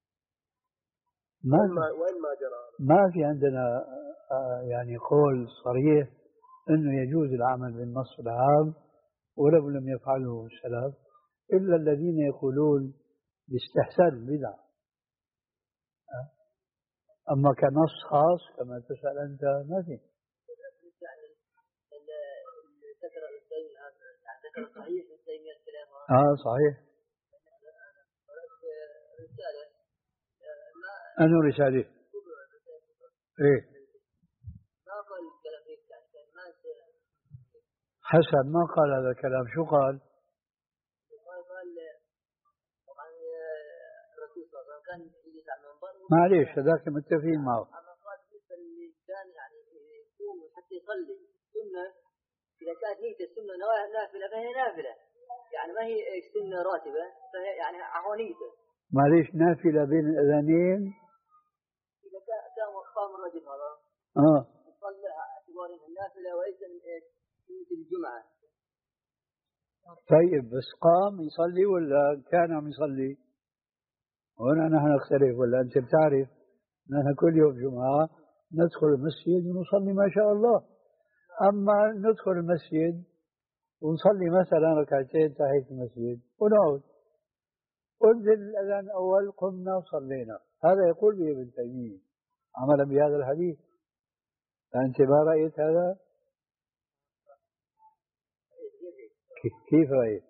ما وين ما جرى؟ ما في عندنا آه يعني قول صريح إنه يجوز العمل بالنص العام ولو لم يفعله السلف، إلا الذين يقولون باستحسان البدع. آه. أما كنص خاص كما تسأل أنت ما في. آه صحيح. أنا رسالة إيه حسن ما قال هذا الكلام. شو قال؟ معليش هذاك متفقين معه. كان يعني يقوم حتى يصلي سنة، إذا كانت نيته السنة نافلة فهي نافلة، يعني ما هي سنة راتبة، فهي يعني عوانيته. معليش نافلة بين الأذانين. إذا كان قام الرجل هذا آه يصلي اعتبار النافلة وليس من إيش من الجمعة. طيب بس قام يصلي ولا كان عم يصلي؟ هنا نحن نختلف. ولا أنت بتعرف نحن كل يوم جمعة ندخل المسجد ونصلي ما شاء الله. أما ندخل المسجد ونصلي مثلا ركعتين تحية المسجد ونعود، أنزل الأذان الأول قمنا وصلينا. هذا يقول به ابن تيمية عملا بهذا الحديث. أنت ما رأيت هذا؟ كيف رأيت؟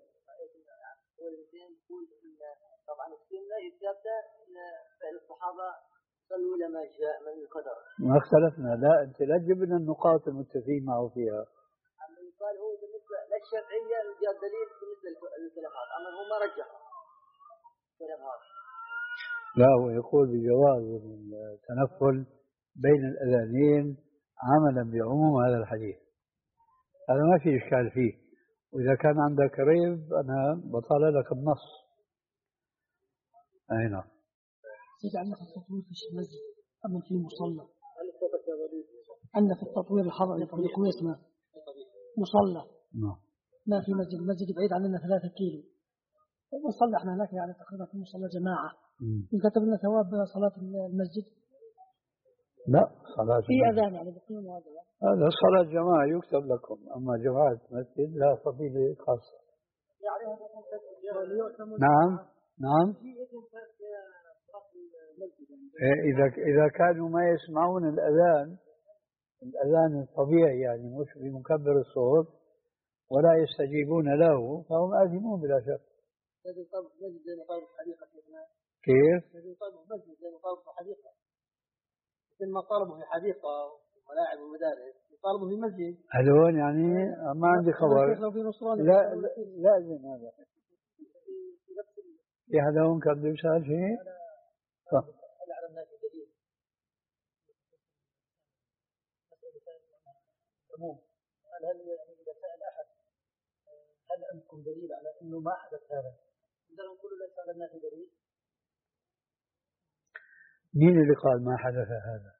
طبعا السنة يثبت أن الصحابة صلوا لما جاء من القدر. ما اختلفنا. لا أنت لا تجيب لنا النقاط المتفقين معه فيها. أما يقال هو بالنسبة للشرعية جاء دليل بالنسبة للكلام، أما هو ما رجح الكلام هذا. لا هو يقول بجواز التنفل بين الأذانين عملا بعموم هذا الحديث. هذا ما في إشكال فيه. وإذا كان عندك ريب أنا بطالع لك النص. أي نعم. سيد عندنا في التطوير في المسجد أما في مصلى، عندنا في التطوير الحضري في الكويت ما مصلى نعم. ما في مسجد، المسجد بعيد عننا ثلاثة كيلو، ونصلي احنا هناك يعني تقريبا في مصلى جماعة. يكتب لنا ثواب صلاة المسجد؟ لا، صلاة في أذان يعني بقيم هذا. هذا صلاة جماعة يكتب لكم، أما جماعة مسجد لا فضيلة خاصة. نعم نعم. إذا إذا كانوا ما يسمعون الأذان الأذان الطبيعي يعني مش بمكبر الصوت ولا يستجيبون له فهم آثمون بلا شك. كيف؟ مثل ما طالبوا في حديقة وملاعب ومدارس يطالبوا في مسجد. هذول يعني ما عندي خبر. لا لازم هذا. في حدا هون كان بده يسأل شيء؟ هل على الناس دليل؟ هل هل إذا سأل أحد هل عندكم دليل على إنه ما حدث هذا؟ إذا نقول ليس على الناس دليل. مين اللي قال ما حدث هذا؟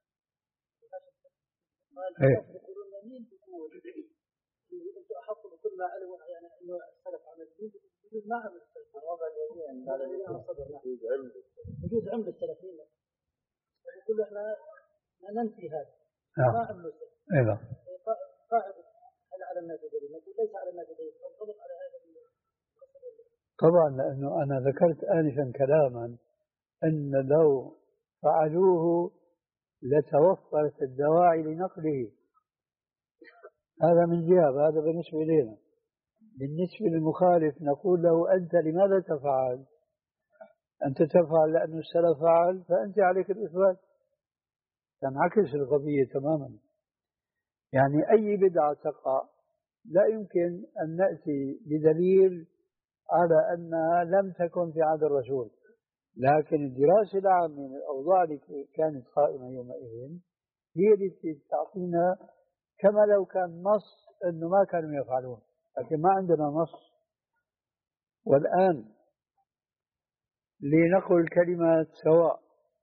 ايه يقولون مين تقول انتم احطوا بكل ما علموا يعني انه السلف عمل يجوز ما عمل السلف الوضع اليومي هذا اللي انا صدر يجوز عمل السلفين يقول احنا ننفي هذا ما عملوا السلف. ايوه قاعد هل على الناس دليل؟ نقول ليس على الناس دليل تنطبق على هذا. طبعا لانه انا ذكرت انفا كلاما ان لو فعلوه لتوفرت الدواعي لنقله. هذا من جهة، هذا بالنسبة لنا. بالنسبة للمخالف نقول له أنت لماذا تفعل؟ أنت تفعل لأن السلف فعل فأنت عليك الإثبات. تنعكس القضية تماما. يعني أي بدعة تقع لا يمكن أن نأتي بدليل على أنها لم تكن في عهد الرسول، لكن الدراسة العامة من الأوضاع اللي كانت قائمة يومئذ هي اللي تعطينا كما لو كان نص أنه ما كانوا يفعلون، لكن ما عندنا نص. والآن لنقل كلمات سواء،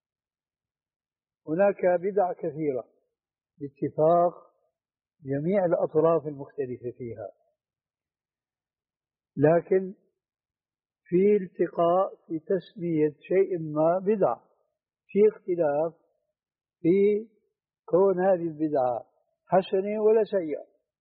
هناك بدع كثيرة باتفاق جميع الأطراف المختلفة فيها، لكن في التقاء في تسمية شيء ما بدعة، في اختلاف في كون هذه البدعة حسنة ولا سيئة.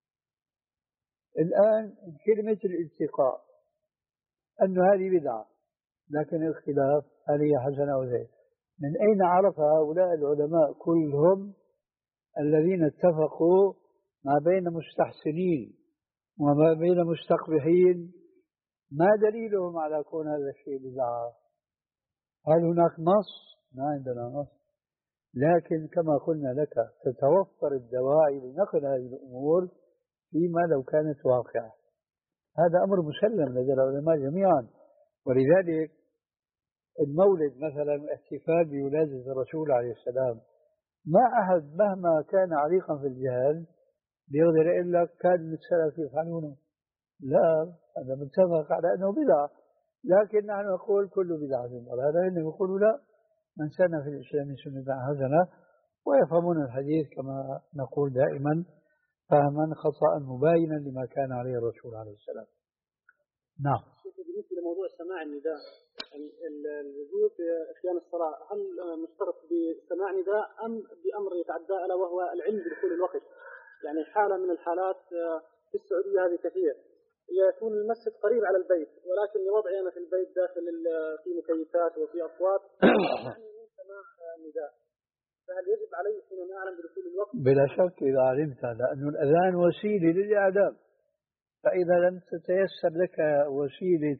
الآن كلمة الالتقاء أن هذه بدعة، لكن الاختلاف هل هي حسنة أو سيئة. من أين عرف هؤلاء العلماء كلهم الذين اتفقوا ما بين مستحسنين وما بين مستقبحين ما دليلهم على كون هذا الشيء بدعة؟ هل هناك نص؟ ما عندنا نص، لكن كما قلنا لك تتوفر الدواعي لنقل هذه الأمور فيما لو كانت واقعة. هذا أمر مسلم لدى العلماء جميعا. ولذلك المولد مثلا الاحتفال بولادة الرسول عليه السلام، ما أحد مهما كان عريقا في الجهل بيقدر يقول لك كان السلف يفعلونه. لا، هذا متفق على أنه بدعة، لكن نحن نقول كل بدعة ضلالة. هذا يقولوا لا، من سن في الإسلام سنة حسنة، ويفهمون الحديث كما نقول دائما فهما خطأ مباينا لما كان عليه الرسول عليه السلام. نعم. بالنسبة لموضوع سماع النداء، الوجود في أحيان الصلاة، هل مشترط بسماع نداء أم بأمر يتعدى ألا وهو العلم بدخول الوقت؟ يعني حالة من الحالات في السعودية هذه كثير، يكون المسجد قريب على البيت ولكن لوضعي أنا في البيت داخل في مكيفات وفي أصوات يعني من سماع نداء، فهل يجب عليه حينما أعلم بدخول الوقت؟ بلا شك إذا علمت، لأن الأذان وسيلة للإعلام، فإذا لم تتيسر لك وسيلة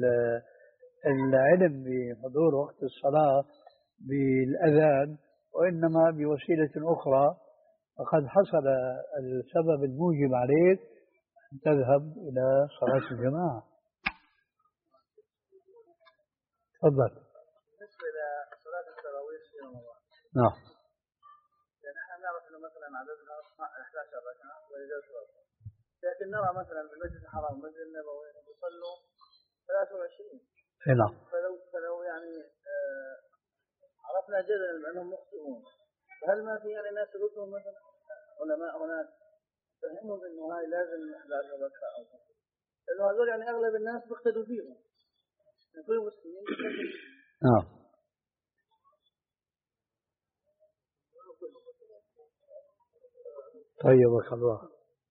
العلم بحضور وقت الصلاة بالأذان وإنما بوسيلة أخرى، فقد حصل السبب الموجب عليك أن تذهب إلى صلاة الجماعة. تفضل. بالنسبة لصلاة التراويح في رمضان. نعم. يعني احنا نعرف انه مثلا عددها أحد عشر ركعة وإذا صلى، لكن نرى مثلا في المسجد الحرام والمسجد النبوي يصلوا ثلاثة وعشرين. نعم. فلو فلو يعني آه عرفنا جدلا انهم مخطئون، فهل ما في يعني ناس يردون مثلا علماء هناك فهمهم انه هاي لازم أحد عشر ركعة او لأنه هذول يعني أغلب الناس بيقتدوا فيهم كل المسلمين. نعم. طيبك الله.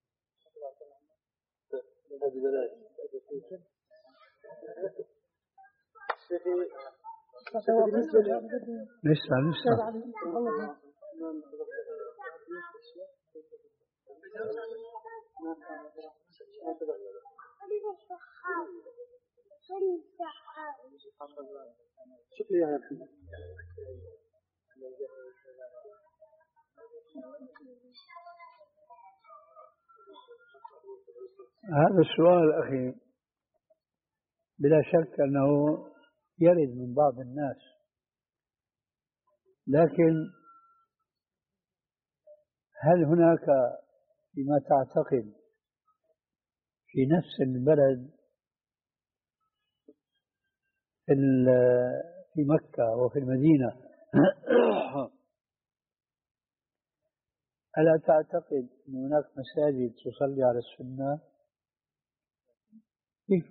لسه لسه هذا السؤال أخي بلا شك أنه يرد من بعض الناس، لكن هل هناك فيما تعتقد في نفس البلد في مكة وفي المدينة ألا تعتقد أن هناك مساجد تصلي على السنة؟ كيف؟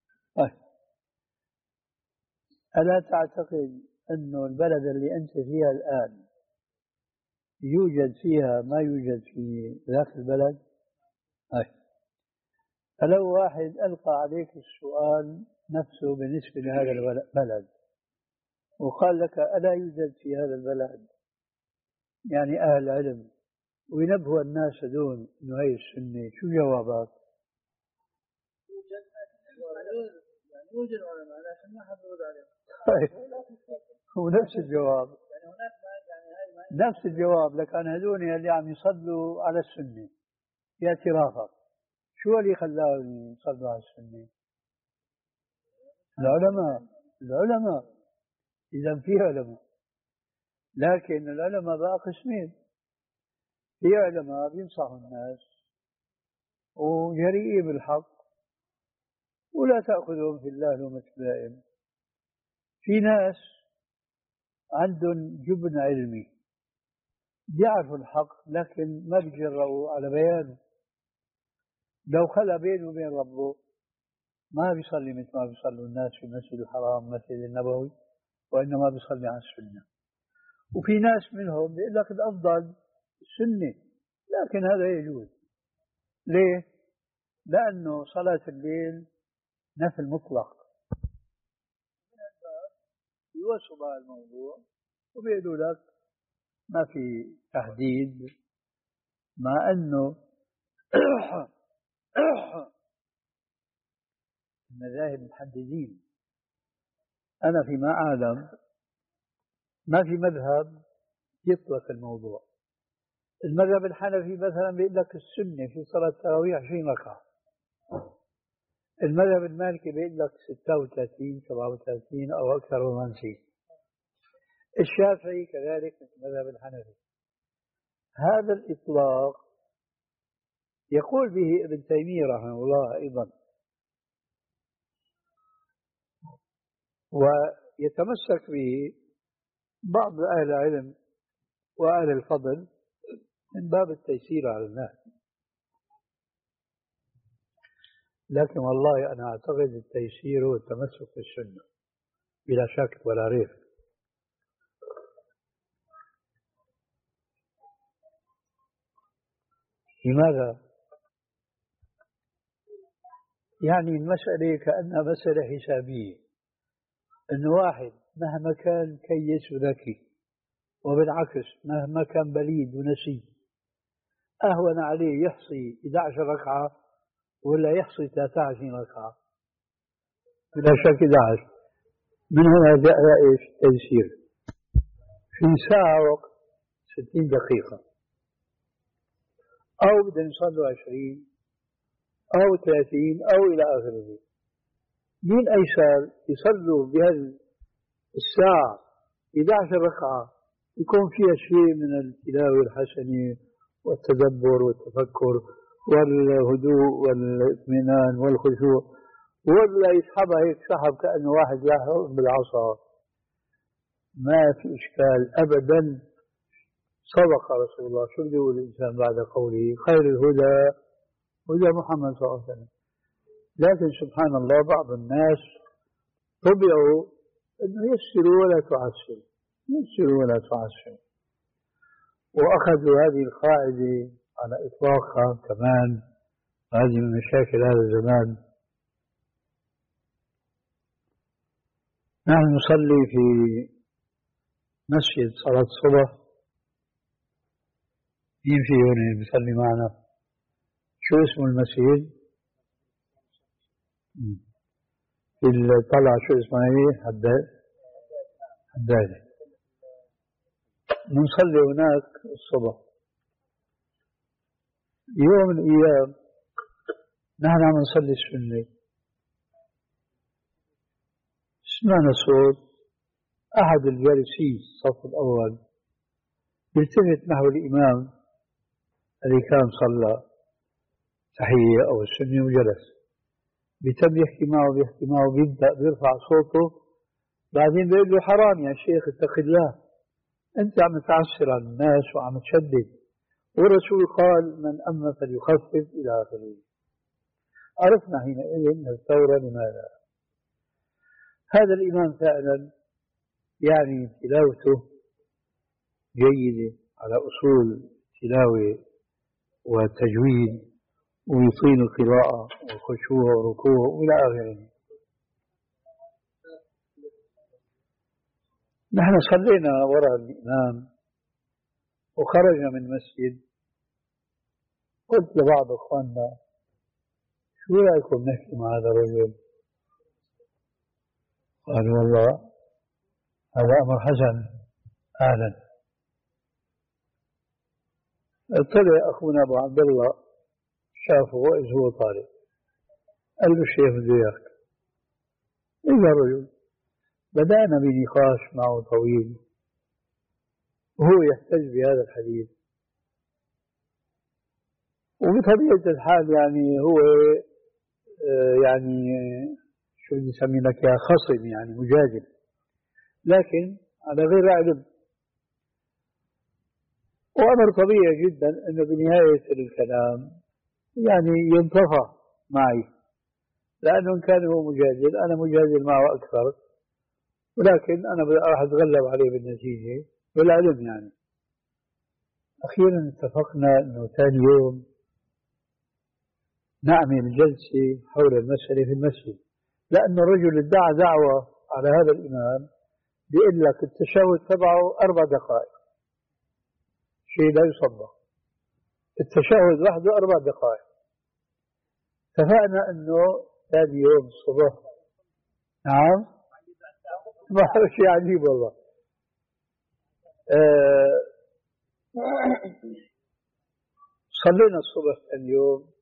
ألا تعتقد أن البلد اللي أنت فيها الآن يوجد فيها ما يوجد في ذاك البلد؟ أي. فلو واحد ألقى عليك السؤال نفسه بالنسبة لهذا البلد وقال لك ألا يوجد في هذا البلد يعني أهل علم وينبهوا الناس دون إنه هي السنة، شو جوابك؟ يوجد علماء لكن ما حد يرد عليهم. هو نفس الجواب، نفس الجواب، لكن هذول اللي عم يصلوا على السنة في اعترافك شو اللي خلاهم يصلوا على السنة؟ العلماء. العلماء إذا في علماء، لكن العلماء بقى قسمين، في علماء بينصحوا الناس وجريئين بالحق ولا تأخذهم في الله لومة لائم، في ناس عندهم جبن علمي بيعرفوا الحق لكن ما بيجرؤوا على بيانه، لو خلى بينه وبين ربه ما بيصلي مثل ما بيصلوا الناس في المسجد الحرام المسجد النبوي، وإنما بيصلي على السنة. وفي ناس منهم بيقول لك الأفضل السنة، لكن هذا يجوز. ليه؟ لأنه صلاة الليل نفل مطلق، يوسوا بهذا الموضوع وبيقولوا لك ما في تحديد، مع أنه المذاهب محددين. أنا فيما أعلم ما في مذهب يطلق الموضوع. المذهب الحنفي مثلا بيقول لك السنة في صلاة التراويح عشرين ركعة، المذهب المالكي بيقول لك ستة وثلاثين سبعة وثلاثين أو أكثر وما نسيت، الشافعي كذلك مثل المذهب الحنفي. هذا الإطلاق يقول به ابن تيمية رحمه الله أيضا، ويتمسك به بعض أهل العلم وأهل الفضل من باب التيسير على الناس. لكن والله أنا أعتقد التيسير والتمسك في السنة بلا شك ولا ريب. لماذا؟ يعني المسألة كأنها مسألة حسابية، أن واحد مهما كان كيس وذكي، وبالعكس مهما كان بليد ونسي، أهون عليه يحصي إحدى عشرة ركعة ولا يحصي ثلاثة وعشرين ركعة؟ بلا شك إحدى عشر. من هنا جاء إيش التيسير في ساعة وقت ستين دقيقة، أو بدنا نصلوا عشرين أو ثلاثين أو إلى آخره. مين أيسر يصلوا بهذه الساعة إحدى عشرة ركعة يكون فيها شيء من التلاوة الحسنة والتدبر والتفكر والهدوء والاطمئنان والخشوع، ولا يسحبها هيك سحب كأنه واحد لاحق بالعصا؟ ما في إشكال أبدا. صدق رسول الله. شو بده يقول الإنسان بعد قوله خير الهدى هدى محمد صلى الله عليه وسلم؟ لكن سبحان الله بعض الناس طبعوا أنه يسروا ولا تعسروا، يسروا ولا تعسروا، وأخذوا هذه القاعدة على إطلاقها كمان. هذه من مشاكل هذا الزمان. نحن نصلي في مسجد صلاة الصبح، مين في هنا بيصلي معنا؟ شو اسم المسجد؟ في الطلعة شو اسمه ايه؟ حداد حداد. نصلي هناك الصبح. يوم من الأيام نحن عم نصلي السنة، سمعنا صوت أحد الجالسين الصف الأول يلتفت نحو الإمام الذي كان صلى تحية أو السنة وجلس، بيتم يحكي معه بيحكي معه بيبدأ بيرفع صوته، بعدين بيقول له حرام يا شيخ اتق الله، أنت عم تعسر على الناس وعم تشدد، والرسول قال من أما فليخفف إلى آخره. عرفنا حينئذ الثورة لماذا. هذا الإمام فعلا يعني تلاوته جيدة على أصول تلاوة وتجويد، ويطيل القراءة والخشوع والركوع وإلى آخره. نحن صلينا وراء الإمام وخرجنا من المسجد، قلت لبعض أخواننا شو رأيكم نحكي مع هذا الرجل؟ قالوا والله هذا أمر حسن أهلا. طلع أخونا أبو عبد الله شافه وإذ هو طالب، قال له الشيخ بده إياك. إجا الرجل، بدأنا بنقاش معه طويل وهو يحتج بهذا الحديث، وبطبيعة الحال يعني هو يعني شو بدي نسمي لك يا خصم، يعني مجادل، لكن على غير علم. وأمر طبيعي جدا أنه بنهاية الكلام يعني ينتفع معي، لأنه إن كان هو مجادل أنا مجادل معه أكثر، ولكن أنا راح أتغلب عليه بالنتيجة بالعلم. يعني أخيرا اتفقنا أنه ثاني يوم نعمل جلسة حول المسألة في المسجد، لأن الرجل ادعى دعوة على هذا الإمام بيقول لك التشهد تبعه أربع دقائق، شيء لا يصدق. التشهد وحده أربع دقائق. اتفقنا أنه ثاني يوم الصبح، نعم ما هو شيء عجيب والله. أه صلينا الصبح ثاني يوم،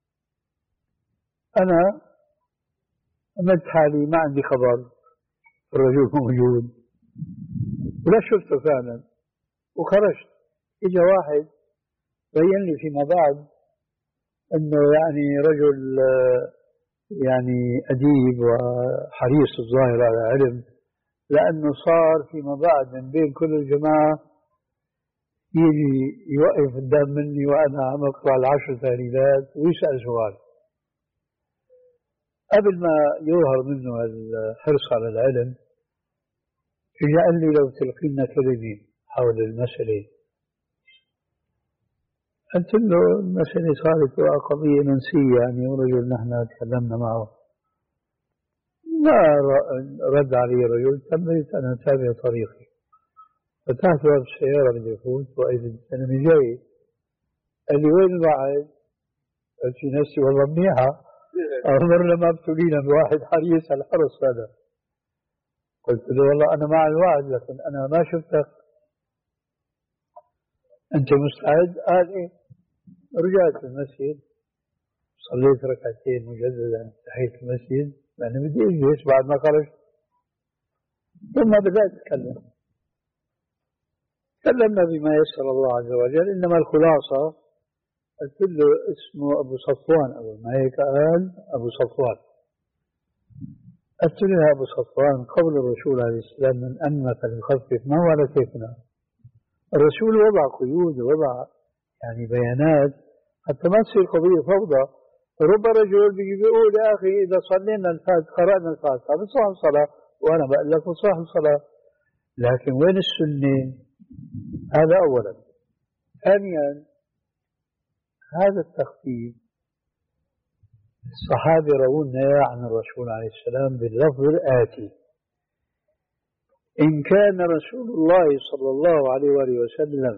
أنا عملت حالي ما عندي خبر الرجل موجود ولا شفته فعلا، وخرجت. إجا واحد بين لي فيما بعد أنه يعني رجل يعني أديب وحريص الظاهر على علم، لأنه صار فيما بعد من بين كل الجماعة يجي يوقف قدام مني وأنا عم أقرأ العشر تهليلات ويسأل سؤال. قبل ما يظهر منه الحرص على العلم إجا قال لي لو تلقي لنا كلمة حول المسألة. قلت له المسألة صارت قضية منسية يعني، ورجل نحن تكلمنا معه ما رد علي رجل. تميت أنا أتابع طريقي، فتحت باب السيارة بدي أفوت وإذا أنا من جاي. قال لي وين الوعد؟ قلت في نفسي والله منيحة، أمرنا ما ابتلينا بواحد حريص على الحرص هذا. قلت له والله أنا مع الوعد لكن أنا ما شفتك، أنت مستعد؟ قال إيه. رجعت المسجد صليت ركعتين مجددا تحية المسجد لأنه بدي أجلس بعد ما خرجت، ثم بدأت أتكلم. تكلمنا بما يسر الله عز وجل، إنما الخلاصة قلت له اسمه أبو صفوان أول ما هيك قال أبو صفوان. قلت له يا أبو صفوان قول الرسول عليه السلام من أما فليخفف ما هو على كيفنا. الرسول وضع قيود ووضع يعني بيانات حتى ما تصير قضية فوضى رب رجل بيجي بيقول يا أخي إذا صلينا الفاتحة قرأنا الفاتحة بتصح الصلاة، وأنا بقول لك بتصح الصلاة، لكن وين السنة؟ هذا أولا. ثانيا هذا التخفيف الصحابة روونا عن الرسول عليه السلام باللفظ الآتي: إن كان رسول الله صلى الله عليه وآله وسلم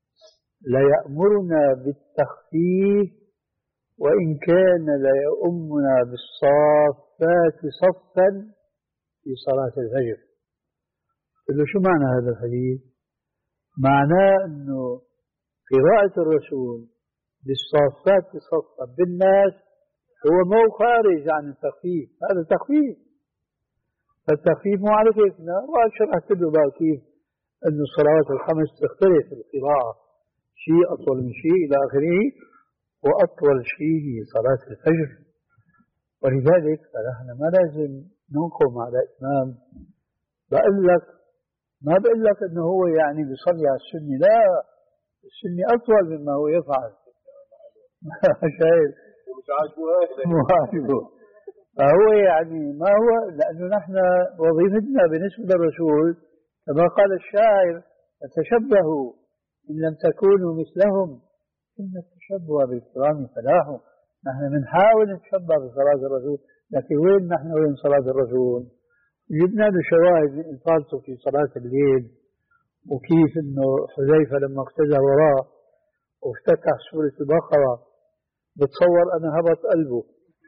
ليأمرنا بالتخفيف وإن كان ليؤمنا بالصافات صفا في صلاة الفجر. قل له شو معنى هذا الحديث؟ معناه أنه قراءة الرسول بالصافات صفا بالناس هو مو خارج عن التخفيف، هذا تخفيف. فالتخفيف مو على كيفنا، وشرحت له بقى كيف أن الصلوات الخمس تختلف القراءة، شيء أطول من شيء إلى آخره، وأطول شيء هي صلاة الفجر. ولذلك فنحن ما لازم ننقم على إمام بقول لك، ما بقول لك أنه هو يعني بيصلي على السنة، لا، السنة أطول مما هو يفعل. شايف؟ مش عاجبه مو عاجبه. فهو يعني ما هو، لأنه نحن وظيفتنا بالنسبة للرسول كما قال الشاعر: تشبهوا إن لم تكونوا مثلهم إن التشبه بالكرام فلاح. نحن بنحاول نتشبه بصلاة الرسول، لكن وين نحن وين صلاة الرسول؟ جبنا له شواهد الفاظه في صلاة الليل، وكيف انه حذيفة لما اقتدى وراه وافتتح سورة البقرة بتصور انا هبط قلبه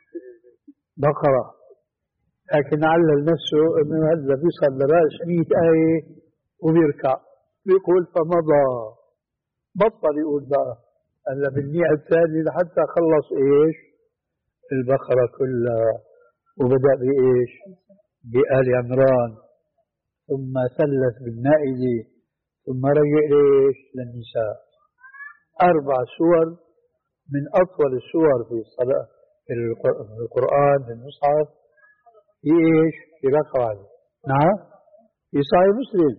بقرة، لكن علل نفسه انه هذا بيصل لرأس مئة آية وبيركع، بيقول فمضى، بطل يقول بقى هلا بالمئة الثانية لحتى خلص ايش؟ البقرة كلها، وبدأ بايش؟ بآل عمران، ثم ثلث بالمائدة، ثم رجع ليش؟ للنساء. أربع سور من أطول السور في الصلاة في القرآن في المصحف في إيش؟ في ركعة واحدة. نعم، في صحيح مسلم.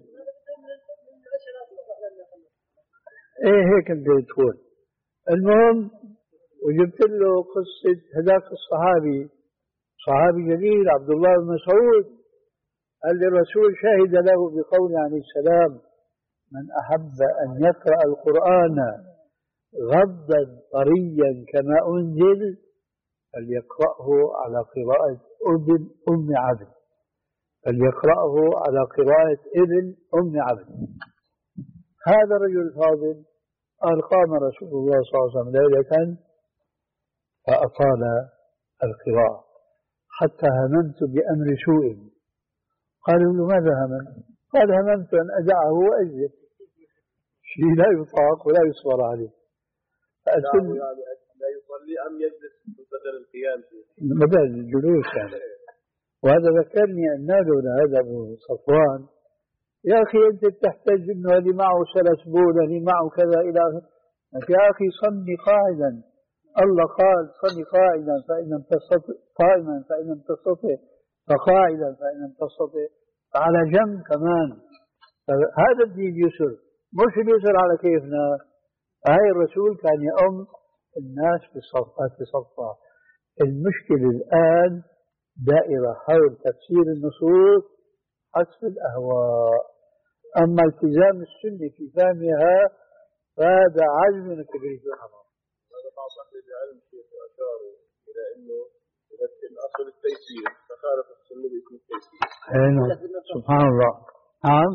إيه هيك أنت تقول. المهم، وجبت له قصة هذاك الصحابي، صحابي جليل عبد الله بن مسعود، قال لي الرسول شهد له بقول عليه السلام: من أحب أن يقرأ القرآن غضا طريا كما أنزل فليقرأه على قراءة ابن أم عبد، فليقرأه على قراءة ابن أم عبد. هذا الرجل الفاضل قال: قام رسول الله صلى الله عليه وسلم ليلة فأطال القراءة حتى هممت بأمر سوء. قالوا له: ماذا هممت؟ قال: هممت أن أدعه وأجلس، شيء لا يطاق ولا يصبر عليه. يعني لا يصلي أم يجلس بدل القيام فيه؟ بدل الجلوس يعني. وهذا ذكرني أن نادوا لهذا أبو صفوان: يا أخي أنت تحتاج أنه هذه معه سلسبول، هذه معه كذا إلى آخره. يا أخي صلي قاعدا، الله قال صلي قاعدا فإن لم تستطع، قائما فإن لم تستطع، فقاعدا فإن لم تستطع، على جنب كمان. هذا الدين يسر، مش اليسر على كيفنا. هاي الرسول كان يؤم الناس بالصفات بصفة. المشكلة الآن دائرة حول تفسير النصوص حسب الأهواء، أما التزام السنة في فهمها فهذا عجز من التجريد والحرام. هذا بعض أهل العلم أشاروا إلى أنه إذا الأصل التيسير فخالف السنة باسم التيسير. سبحان الله. نعم.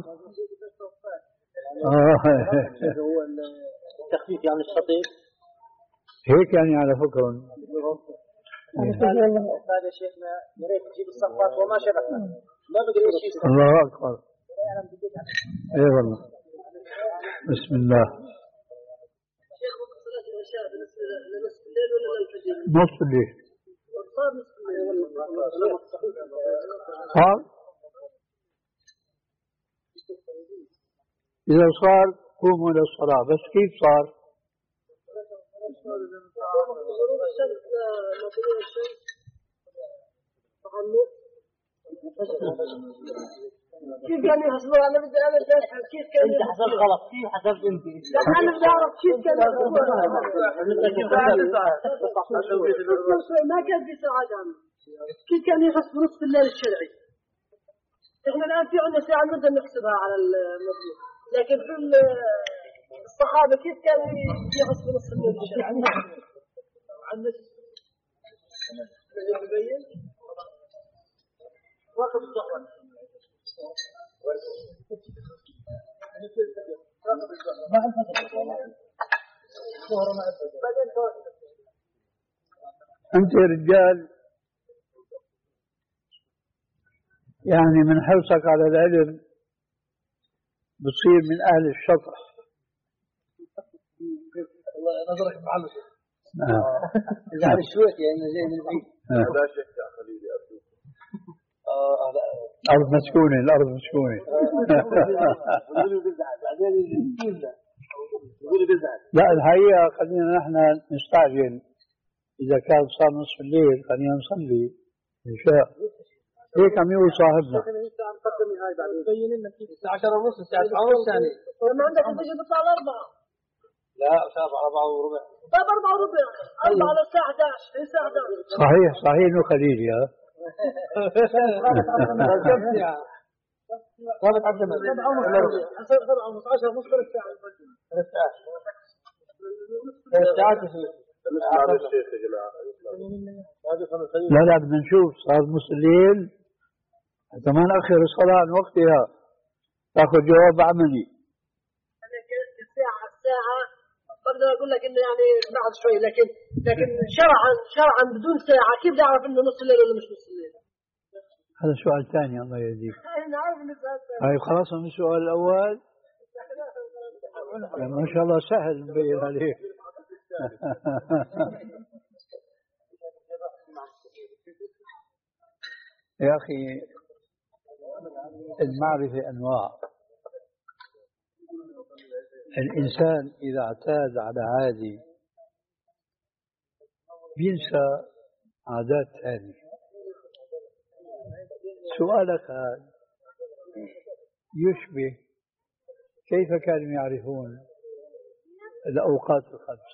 هو التخفيف يعني الشطير هيك يعني على فكرة. هذا يا شيخنا يا ريت تجيب الصفات وما شبهنا، ما بقدر شيء. الله أكبر. اي والله. بسم الله. شيخ وقت صلاة العشاء بالنسبة لنصف الليل ولا للفجر؟ نصف الليل. صار نصف الليل ولا صار؟ إذا صار قوموا للصلاة، بس كيف صار؟ غروب الشمس لطلوع الشمس كيف كان يحسبوها؟ أنا بدي أنا بدي أسأل كيف كان انت حسبت غلط، كيف حسبت انت؟ لا أنا بدي أعرف كيف كان يحسبوها. ما كان في ساعة جامعة. كيف كان يحسب نصف الليل الشرعي؟ إحنا الآن في عندنا ساعة نقدر نحسبها على المبنى، لكن في الصحابة كيف كان يحسب نصف الليل الشرعي؟ عندك يبين وقت الظهر. أنت رجال يعني من حرصك على العلم بتصير من أهل الشطح. الله نظرك معلم. آه. إذا عن الشويت يعني زي من بعيد. لا شك يا خليلي أرجوك. آه لا. الأرض مسكونة، الأرض مسكونة. لا الحقيقة خلينا نحن نستعجل، إذا كان صار نصف الليل خلينا نصلي إن شاء. هيك عم يقول صاحبنا. الساعة عشرة ونص، الساعة تسعة ونص يعني. لما عندك تجي تطلع الأربعة. لا سبعة أربعة وربع. طيب أربعة وربع، أربعة للساعة أحد عشر، الساعة أحد عشر. صحيح صحيح إنه خليل يا. ما بتعلم. سبعة ونص. سبعة ونص، عشرة ونص الساعة. الساعة. الساعة تسوي. نسمع للشيخ يا جماعة. لا لا بدنا نشوف صار نص الليل حتى ما نأخر الصلاة عن وقتها، تأخذ جواب عملي. أنا كنت الساعة الساعة بقدر أقول لك إنه يعني بعد شوي، لكن لكن شرعا شرعا بدون ساعة كيف بدي أعرف إنه نص الليل ولا مش نص الليل؟ هذا سؤال ثاني الله يهديك. أنا عارف إنه سؤال ثاني. طيب خلاص من السؤال الأول ما شاء الله سهل نبين عليه. يا أخي المعرفة أنواع. الإنسان إذا اعتاد على عادي بينسى عادات ثانية. سؤالك هذا يشبه كيف كانوا يعرفون الأوقات الخمس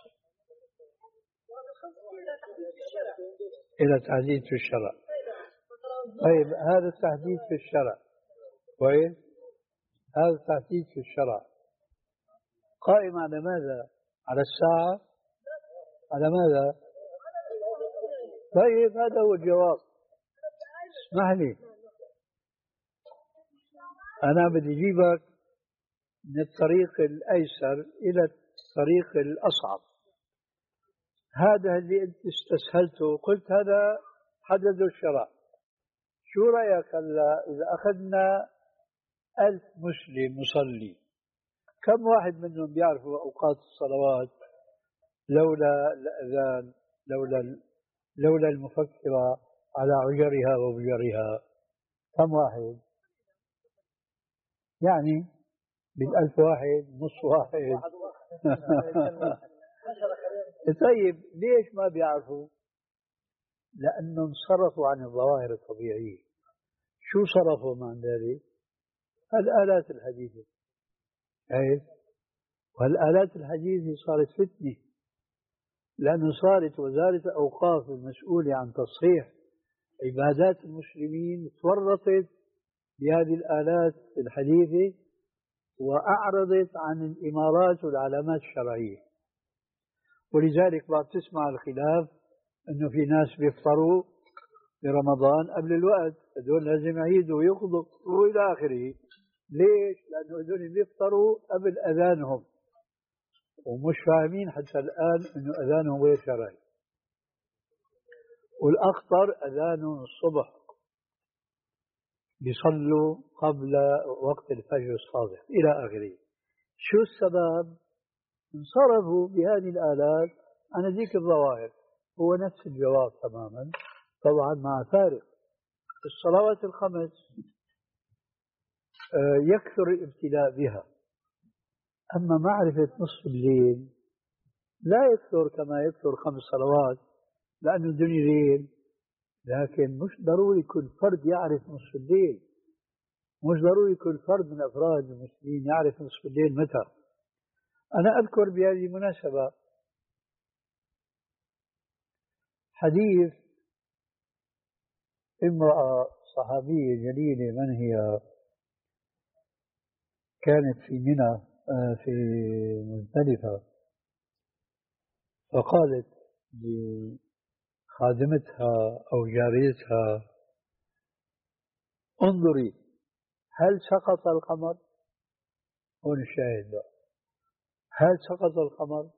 إلى تحديد في الشرع. طيب هذا التحديد في الشرع كويس، هذا التحديد في الشرع قائم على ماذا؟ على الساعة؟ على ماذا؟ طيب هذا هو الجواب. اسمح لي أنا بدي أجيبك من الطريق الأيسر إلى الطريق الأصعب. هذا اللي أنت استسهلته قلت هذا حدد الشرع. شو رأيك هلا إذا أخذنا ألف مسلم مصلي، كم واحد منهم بيعرفوا أوقات الصلوات لولا الأذان، لولا لولا المفكرة على عجرها وبجرها؟ كم واحد؟ يعني بالألف واحد نص واحد. طيب ليش ما بيعرفوا؟ لأنهم انصرفوا عن الظواهر الطبيعية. شو صرفوا مع ذلك؟ الآلات الحديثة. أي والآلات الحديثة صارت فتنة، لأنه صارت وزارة الأوقاف المسؤولة عن تصحيح عبادات المسلمين تورطت بهذه الآلات الحديثة وأعرضت عن الإمارات والعلامات الشرعية. ولذلك بعد تسمع الخلاف أنه في ناس بيفطروا في رمضان قبل الوقت، هذول لازم يعيدوا ويقضوا وإلى آخره. ليش؟ لأنه هذول بيفطروا قبل أذانهم ومش فاهمين حتى الآن أنه أذانهم غير شرعي. والأخطر أذانهم الصبح بيصلوا قبل وقت الفجر الصادق إلى آخره. شو السبب؟ انصرفوا بهذه الآلات عن ذيك الظواهر. هو نفس الجواب تماما، طبعا مع فارق. الصلوات الخمس يكثر الابتلاء بها، أما معرفة نصف الليل لا يكثر كما يكثر خمس صلوات، لأنه الدنيا ليل. لكن مش ضروري كل فرد يعرف نصف الليل، مش ضروري كل فرد من أفراد المسلمين يعرف نصف الليل متى. أنا أذكر بهذه المناسبة حديث امرأة صحابية جليلة، من هي؟ كانت في منى في مزدلفة، فقالت لخادمتها أو جاريتها: انظري هل سقط القمر؟ هون الشاهد بقى، هل سقط القمر؟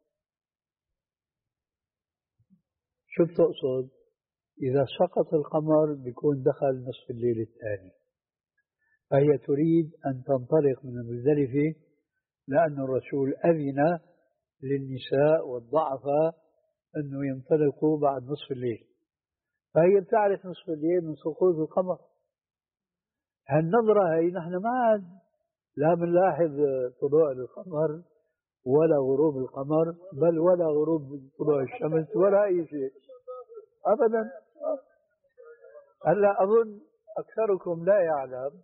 شو بتقصد؟ إذا سقط القمر بيكون دخل نصف الليل الثاني، فهي تريد أن تنطلق من المزدلفة لأن الرسول أذن للنساء والضعفاء أنه ينطلقوا بعد نصف الليل، فهي بتعرف نصف الليل من سقوط القمر. هالنظرة هي نحن ما عاد لا بنلاحظ طلوع القمر ولا غروب القمر، بل ولا غروب طلوع الشمس ولا أي شيء أبدا. هلا أظن أكثركم لا يعلم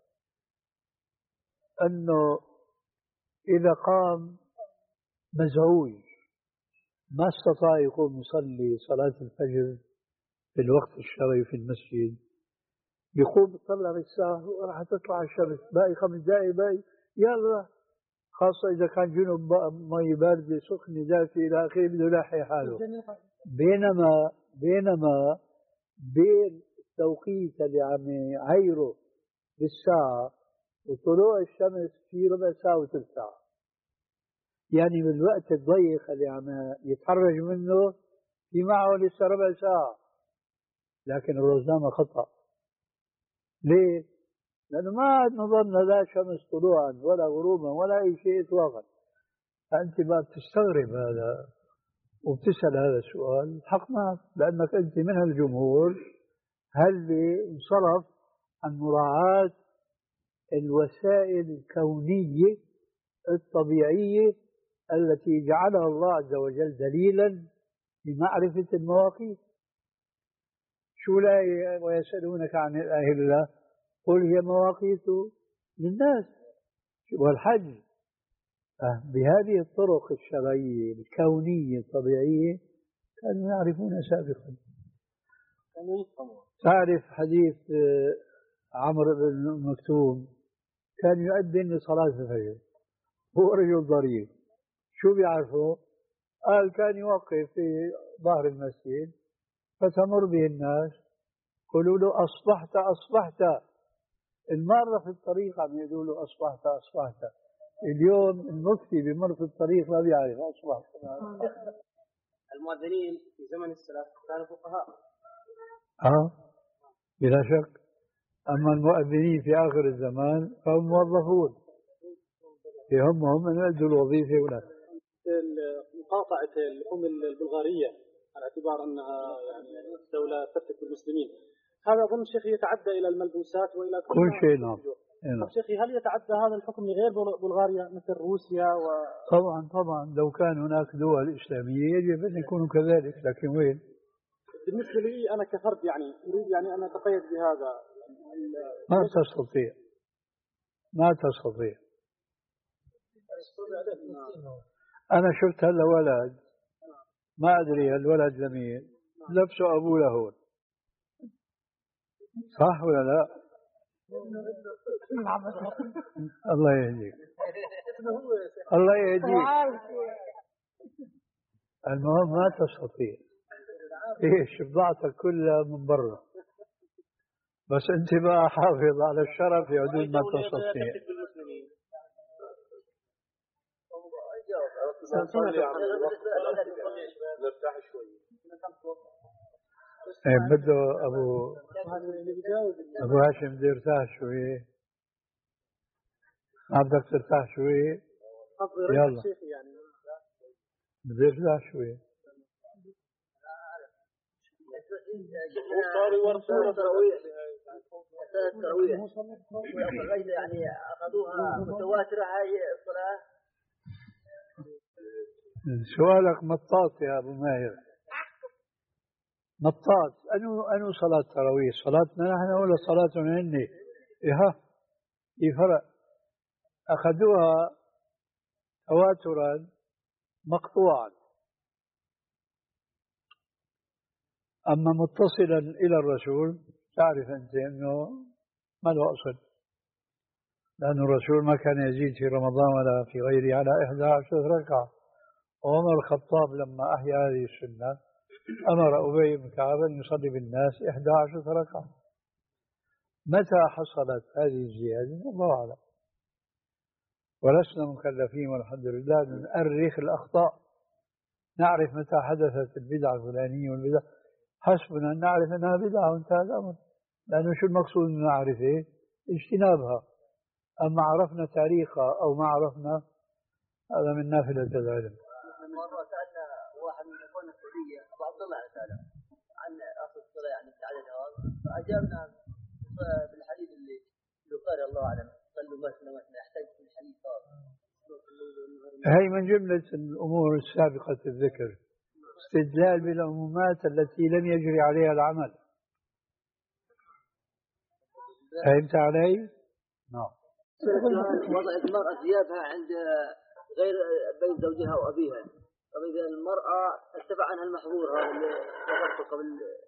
أنه إذا قام مزعوج ما استطاع يقوم يصلي صلاة الفجر في الوقت الشرعي في المسجد، يقوم يطلع بالساعة وراح تطلع الشمس، باقي خمس دقائق باقي يلا، خاصة إذا كان جنب مي باردة سخنة دافئة إلى آخره بده يلاحي حاله. بينما بينما بين التوقيت اللي عم يعيره بالساعة وطلوع الشمس في ربع ساعة وثلث ساعة، يعني بالوقت الضيق اللي عم يتحرج منه في معه لسه ربع ساعة، لكن الروزنامة خطأ. ليه؟ لأنه ما عاد نظرنا لا شمس طلوعا ولا غروبا ولا أي شيء إطلاقا. فأنت بقى بتستغرب هذا وبتسأل هذا السؤال، الحق معك، لأنك أنت من الجمهور هل انصرف عن مراعاة الوسائل الكونية الطبيعية التي جعلها الله عز وجل دليلا لمعرفة المواقيت. شو الآية؟ ويسألونك عن الأهلة قل هي مواقيت للناس والحج. بهذه الطرق الشرعية الكونية الطبيعية كانوا يعرفون سابقا. تعرف حديث عمرو بن مكتوم كان يؤذن لصلاة الفجر، هو رجل ضرير، شو بيعرفه؟ قال كان يوقف في ظهر المسجد فتمر به الناس يقولوا له أصبحت أصبحت، المارة في الطريق عم يقولوا له أصبحت أصبحت. اليوم المفتي بمر في الطريق ما بيعرف أصبحت. المؤذنين في زمن السلف كانوا فقهاء. اه بلا شك. أما المؤذنين في آخر الزمان فهم موظفون، يهمهم أن يؤدوا الوظيفة ولا. مقاطعة الأم البلغارية على اعتبار أنها يعني دولة تفتك بالمسلمين، هذا أظن شيخي يتعدى إلى الملبوسات وإلى كل شيء. نعم. طيب شيخي، هل يتعدى هذا الحكم لغير بلغاريا مثل روسيا و... طبعا طبعا، لو كان هناك دول إسلامية يجب أن يكونوا كذلك، لكن وين؟ بالنسبة لي أنا كفرد يعني أريد يعني أن أتقيد بهذا. ما تستطيع ما تستطيع. أنا شفت هلا ولد ما أدري الولد لمين لبسه أبوه لهون، صح ولا لا؟ الله يهديك الله يهديك. المهم ما تستطيع، ايش بضاعتك كلها من برا، بس انت بقى حافظ على الشرف في حدود ما تستطيع. نرتاح شوي. ايه بده ابو ابو هاشم بده يرتاح شوي. بدك ترتاح شوي؟ يلا بده يرتاح شوي. صار يورثون التراويح التراويح يعني اخذوها متواتره هاي الصلاه. سؤالك مطاط يا ابو ماهر، مطاط. انو انو صلاه تراويح؟ صلاتنا نحن ولا صلاتهم هن؟ إيه في فرق، أخذوها تواترا مقطوعا، أما متصلا إلى الرسول تعرف أنت أنه ما له أصل، لأن الرسول ما كان يزيد في رمضان ولا في غيره على إحدى عشرة ركعة. وعمر الخطاب لما أحيا هذه السنة أمر أبي بن كعب أن يصلي بالناس إحدى عشرة ركعة. متى حصلت هذه الزيادة الله أعلم، ولسنا مكلفين والحمد لله أن نؤرخ الأخطاء، نعرف متى حدثت البدعة الفلانية والبدعة، حسبنا أن نعرف أنها بدعة وانتهى الأمر، لأنه شو المقصود من نعرف إيه؟ اجتنابها. أما عرفنا تاريخها أو ما عرفنا هذا من نافلة العلم. مرة سألنا واحد من إخواننا السعودية أبو عبد الله سأله عن أصل الصلاة يعني بتاع الجواز، فأجابنا بالحديث اللي اللي قال الله أعلم صلوا مثلا مثلا يحتاج في الحديث صار. هي من جملة الأمور السابقة الذكر، استدلال بالعمومات التي لم يجري عليها العمل. فهمت علي؟ نعم. وضع المرأة ثيابها عند غير بيت زوجها وأبيها، طب إذا المرأة ارتفع عنها المحظور هذا اللي ذكرته قبل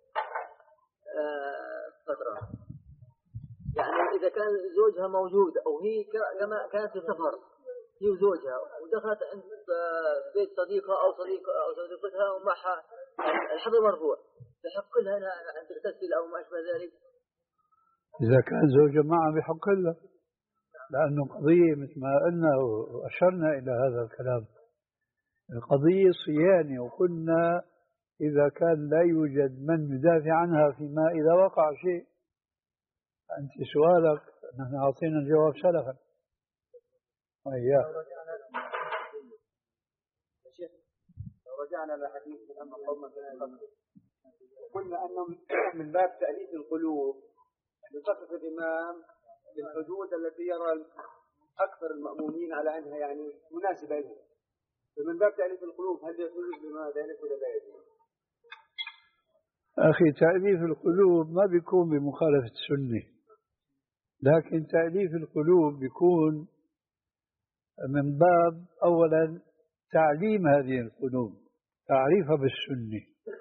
فترة، يعني إذا كان زوجها موجود أو هي كما كانت في سفر هي وزوجها ودخلت عند بيت صديقها أو صديقها أو صديقتها ومعها الحظر مرفوع، تحق لها أن تغتسل أو ما أشبه ذلك؟ إذا كان زوجها معها بحق لها، لأنه قضية مثل ما قلنا وأشرنا إلى هذا الكلام، القضية صيانة، وقلنا إذا كان لا يوجد من يدافع عنها فيما إذا وقع شيء. أنت سؤالك نحن أعطينا الجواب سلفا وإياه. لو رجعنا لحديث أن قوما قلنا أنه من باب تأليف القلوب يخفف الإمام للحدود التي يرى أكثر المأمومين على أنها يعني مناسبة لهم، فمن باب تأليف القلوب هل يجوز بما ذلك ولا لا يجوز؟ أخي تأليف القلوب ما بيكون بمخالفة السنة، لكن تأليف القلوب بيكون من باب أولا تعليم هذه القلوب، تعريفها بالسنة،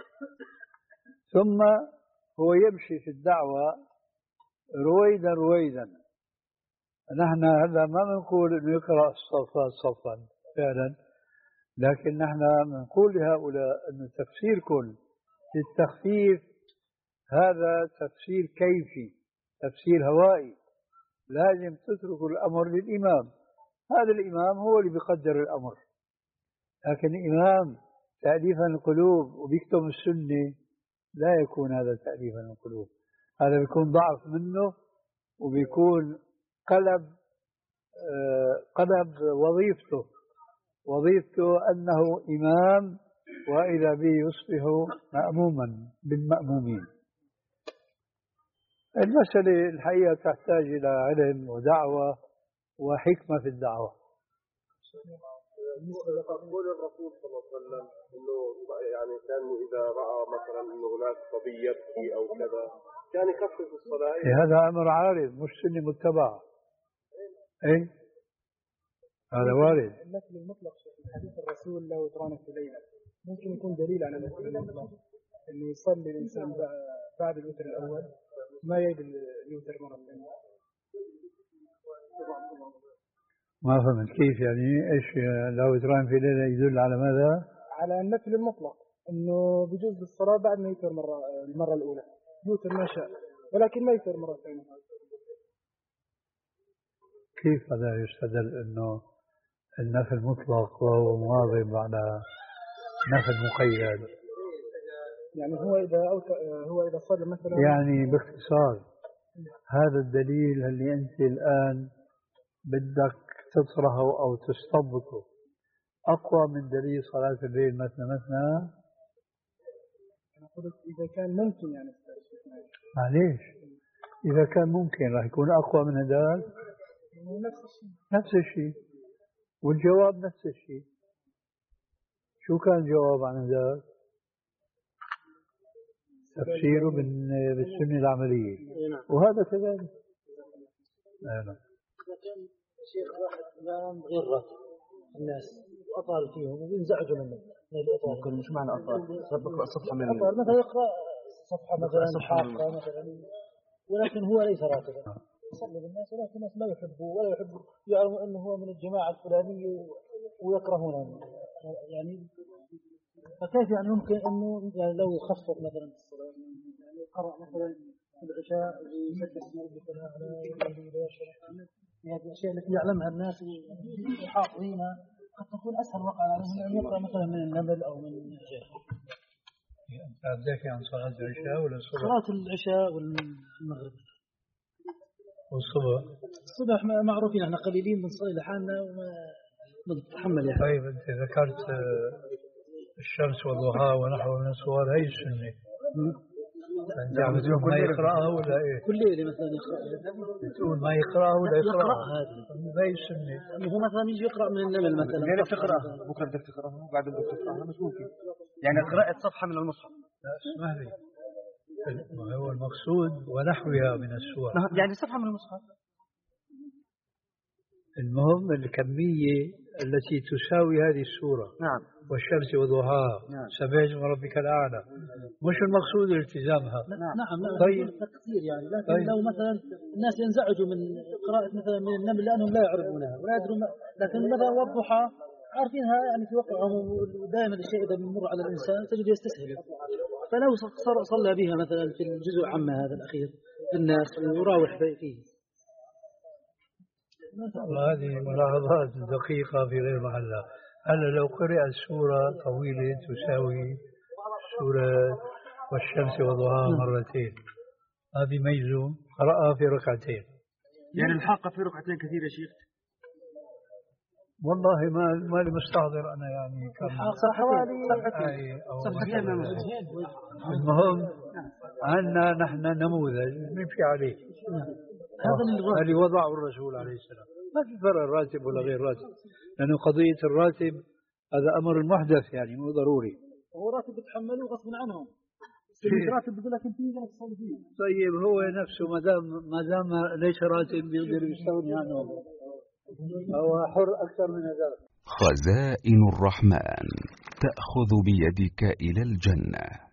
ثم هو يمشي في الدعوة رويدا رويدا. نحن هذا ما بنقول انه يقرأ الصفات صفا فعلا، لكن نحن بنقول لهؤلاء انه تفسيركم للتخفيف هذا تفسير كيفي، تفسير هوائي، لازم تتركوا الامر للامام، هذا الامام هو اللي بيقدر الامر. لكن الامام تأليفا القلوب وبيكتم السنة لا يكون هذا تأليفا القلوب، هذا بيكون ضعف منه وبيكون قلب قلب وظيفته وظيفته أنه إمام وإذا به يصبح مأموما بالمأمومين. المسألة الحقيقة تحتاج إلى علم ودعوة وحكمة في الدعوة. بالنسبة لقول الرسول صلى الله عليه وسلم انه يعني كان اذا راى مثلا انه هناك صبي يبكي او كذا كان يخفف الصلاه. إيه هذا امر عارض مش سنه متبع. اي هذا وارد. النفل المطلق في حديث الرسول له ترانك في ليله ممكن يكون دليل على النفل المطلق، انه يصلي الانسان بعد الوتر الاول ما يعيد الوتر مره ثانيه. ما فهمت كيف يعني ايش لو تران في ليله يدل على ماذا؟ على النفل المطلق، انه بجوز الصلاه بعد ما يوتر مره المره الاولى يوتر ما شاء ولكن ما يوتر مره ثانيه. كيف هذا يستدل انه النفل مطلق وهو مواظب على نفل مقيد؟ يعني هو اذا هو اذا صلى مثلا يعني باختصار هذا الدليل اللي انت الان بدك تطرحه أو تستضبطه أقوى من دليل صلاة الليل مثنى مثنى. أنا قلت إذا كان ممكن يعني معليش إذا كان ممكن راح يكون أقوى من هذا. نفس الشيء نفس الشيء والجواب نفس الشيء. شو كان الجواب عن هذا؟ تفسيره بالسنة العملية وهذا كذلك. الإمام غير راتب الناس وأطال فيهم وينزعجوا منه. ممكن مش معنى أطال يقرأ صفحة من أطال مثلا يقرأ صفحة مثلا حافظة مثلا، ولكن هو ليس راتبا يصلي بالناس، ولكن الناس لا يحبوا ولا يحبوا يعلموا أنه هو من الجماعة الفلانية ويكرهونه يعني. فكيف يعني يمكن أنه يعني لو خفف مثلا الصلاة يعني قرأ مثلا العشاء ويسجد اسم ربك الأعلى والذي لا يشرك هذه الأشياء التي يعلمها الناس وحافظينها قد تكون أسهل وقع عليهم من أن يقرأ مثلا من النمل أو من الجهل. أنت ذكي عن صلاة العشاء ولا الصبح؟ صلاة العشاء والمغرب والصبح. الصبح معروفين احنا قليلين بنصلي لحالنا وما نتحمل يعني. طيب أنت ذكرت الشمس وضحاها ونحو من الصور، هي السنة. أنت عم تقول ما يقرأها ولا إيه؟ كل ليلة مثلا يقرأ. تقول ما يقرأها ولا يقرأها؟ يقرأ هذه. هي السنة. يعني هو مثلا يجي يقرأ من النمل مثلا. ليه تقرأها؟ بكرة بدك تقرأها وبعد بدك تقرأها مش ممكن. يعني قراءة صفحة من المصحف. لا اسمح لي. هو المقصود ونحوها من السور. يعني صفحة من المصحف. المهم الكمية التي تساوي هذه السورة. نعم. والشمس وضحاها. نعم. سبح اسم ربك الأعلى. مش المقصود التزامها. نعم. نعم. طيب. تقصير يعني، لكن طيب. لو مثلا الناس ينزعجوا من قراءة مثلا من النمل لأنهم لا يعرفونها ولا يدرون، لكن مثلا والضحى عارفينها يعني في وقعهم، ودائما الشيء إذا بيمر على الإنسان تجد يستسهل. فلو صلى بها مثلا في الجزء عامة هذا الأخير للناس ويراوح فيه. هذه ملاحظات دقيقة في غير محلها. هلا لو قرأ السورة طويلة تساوي سورة والشمس وضحاها مرتين، هذه ميزون قرأها في ركعتين. يعني الحاقة في ركعتين كثير يا شيخ. والله ما ما لي مستحضر أنا يعني كم حوالي صفحتين. المهم عندنا نحن نموذج نمشي عليه. هذا اللي وضعه الرسول عليه السلام. ما في فرق راتب ولا غير راتب، لأنه قضية الراتب هذا أمر محدث يعني مو ضروري. هو راتب بتحملوه غصب عنهم. راتب بيقول لك أنت بدك تصلي فيه. طيب هو نفسه ما دام ما دام ليس راتب بيقدر يستغني عنه، هو حر أكثر من هذا. خزائن الرحمن تأخذ بيدك إلى الجنة.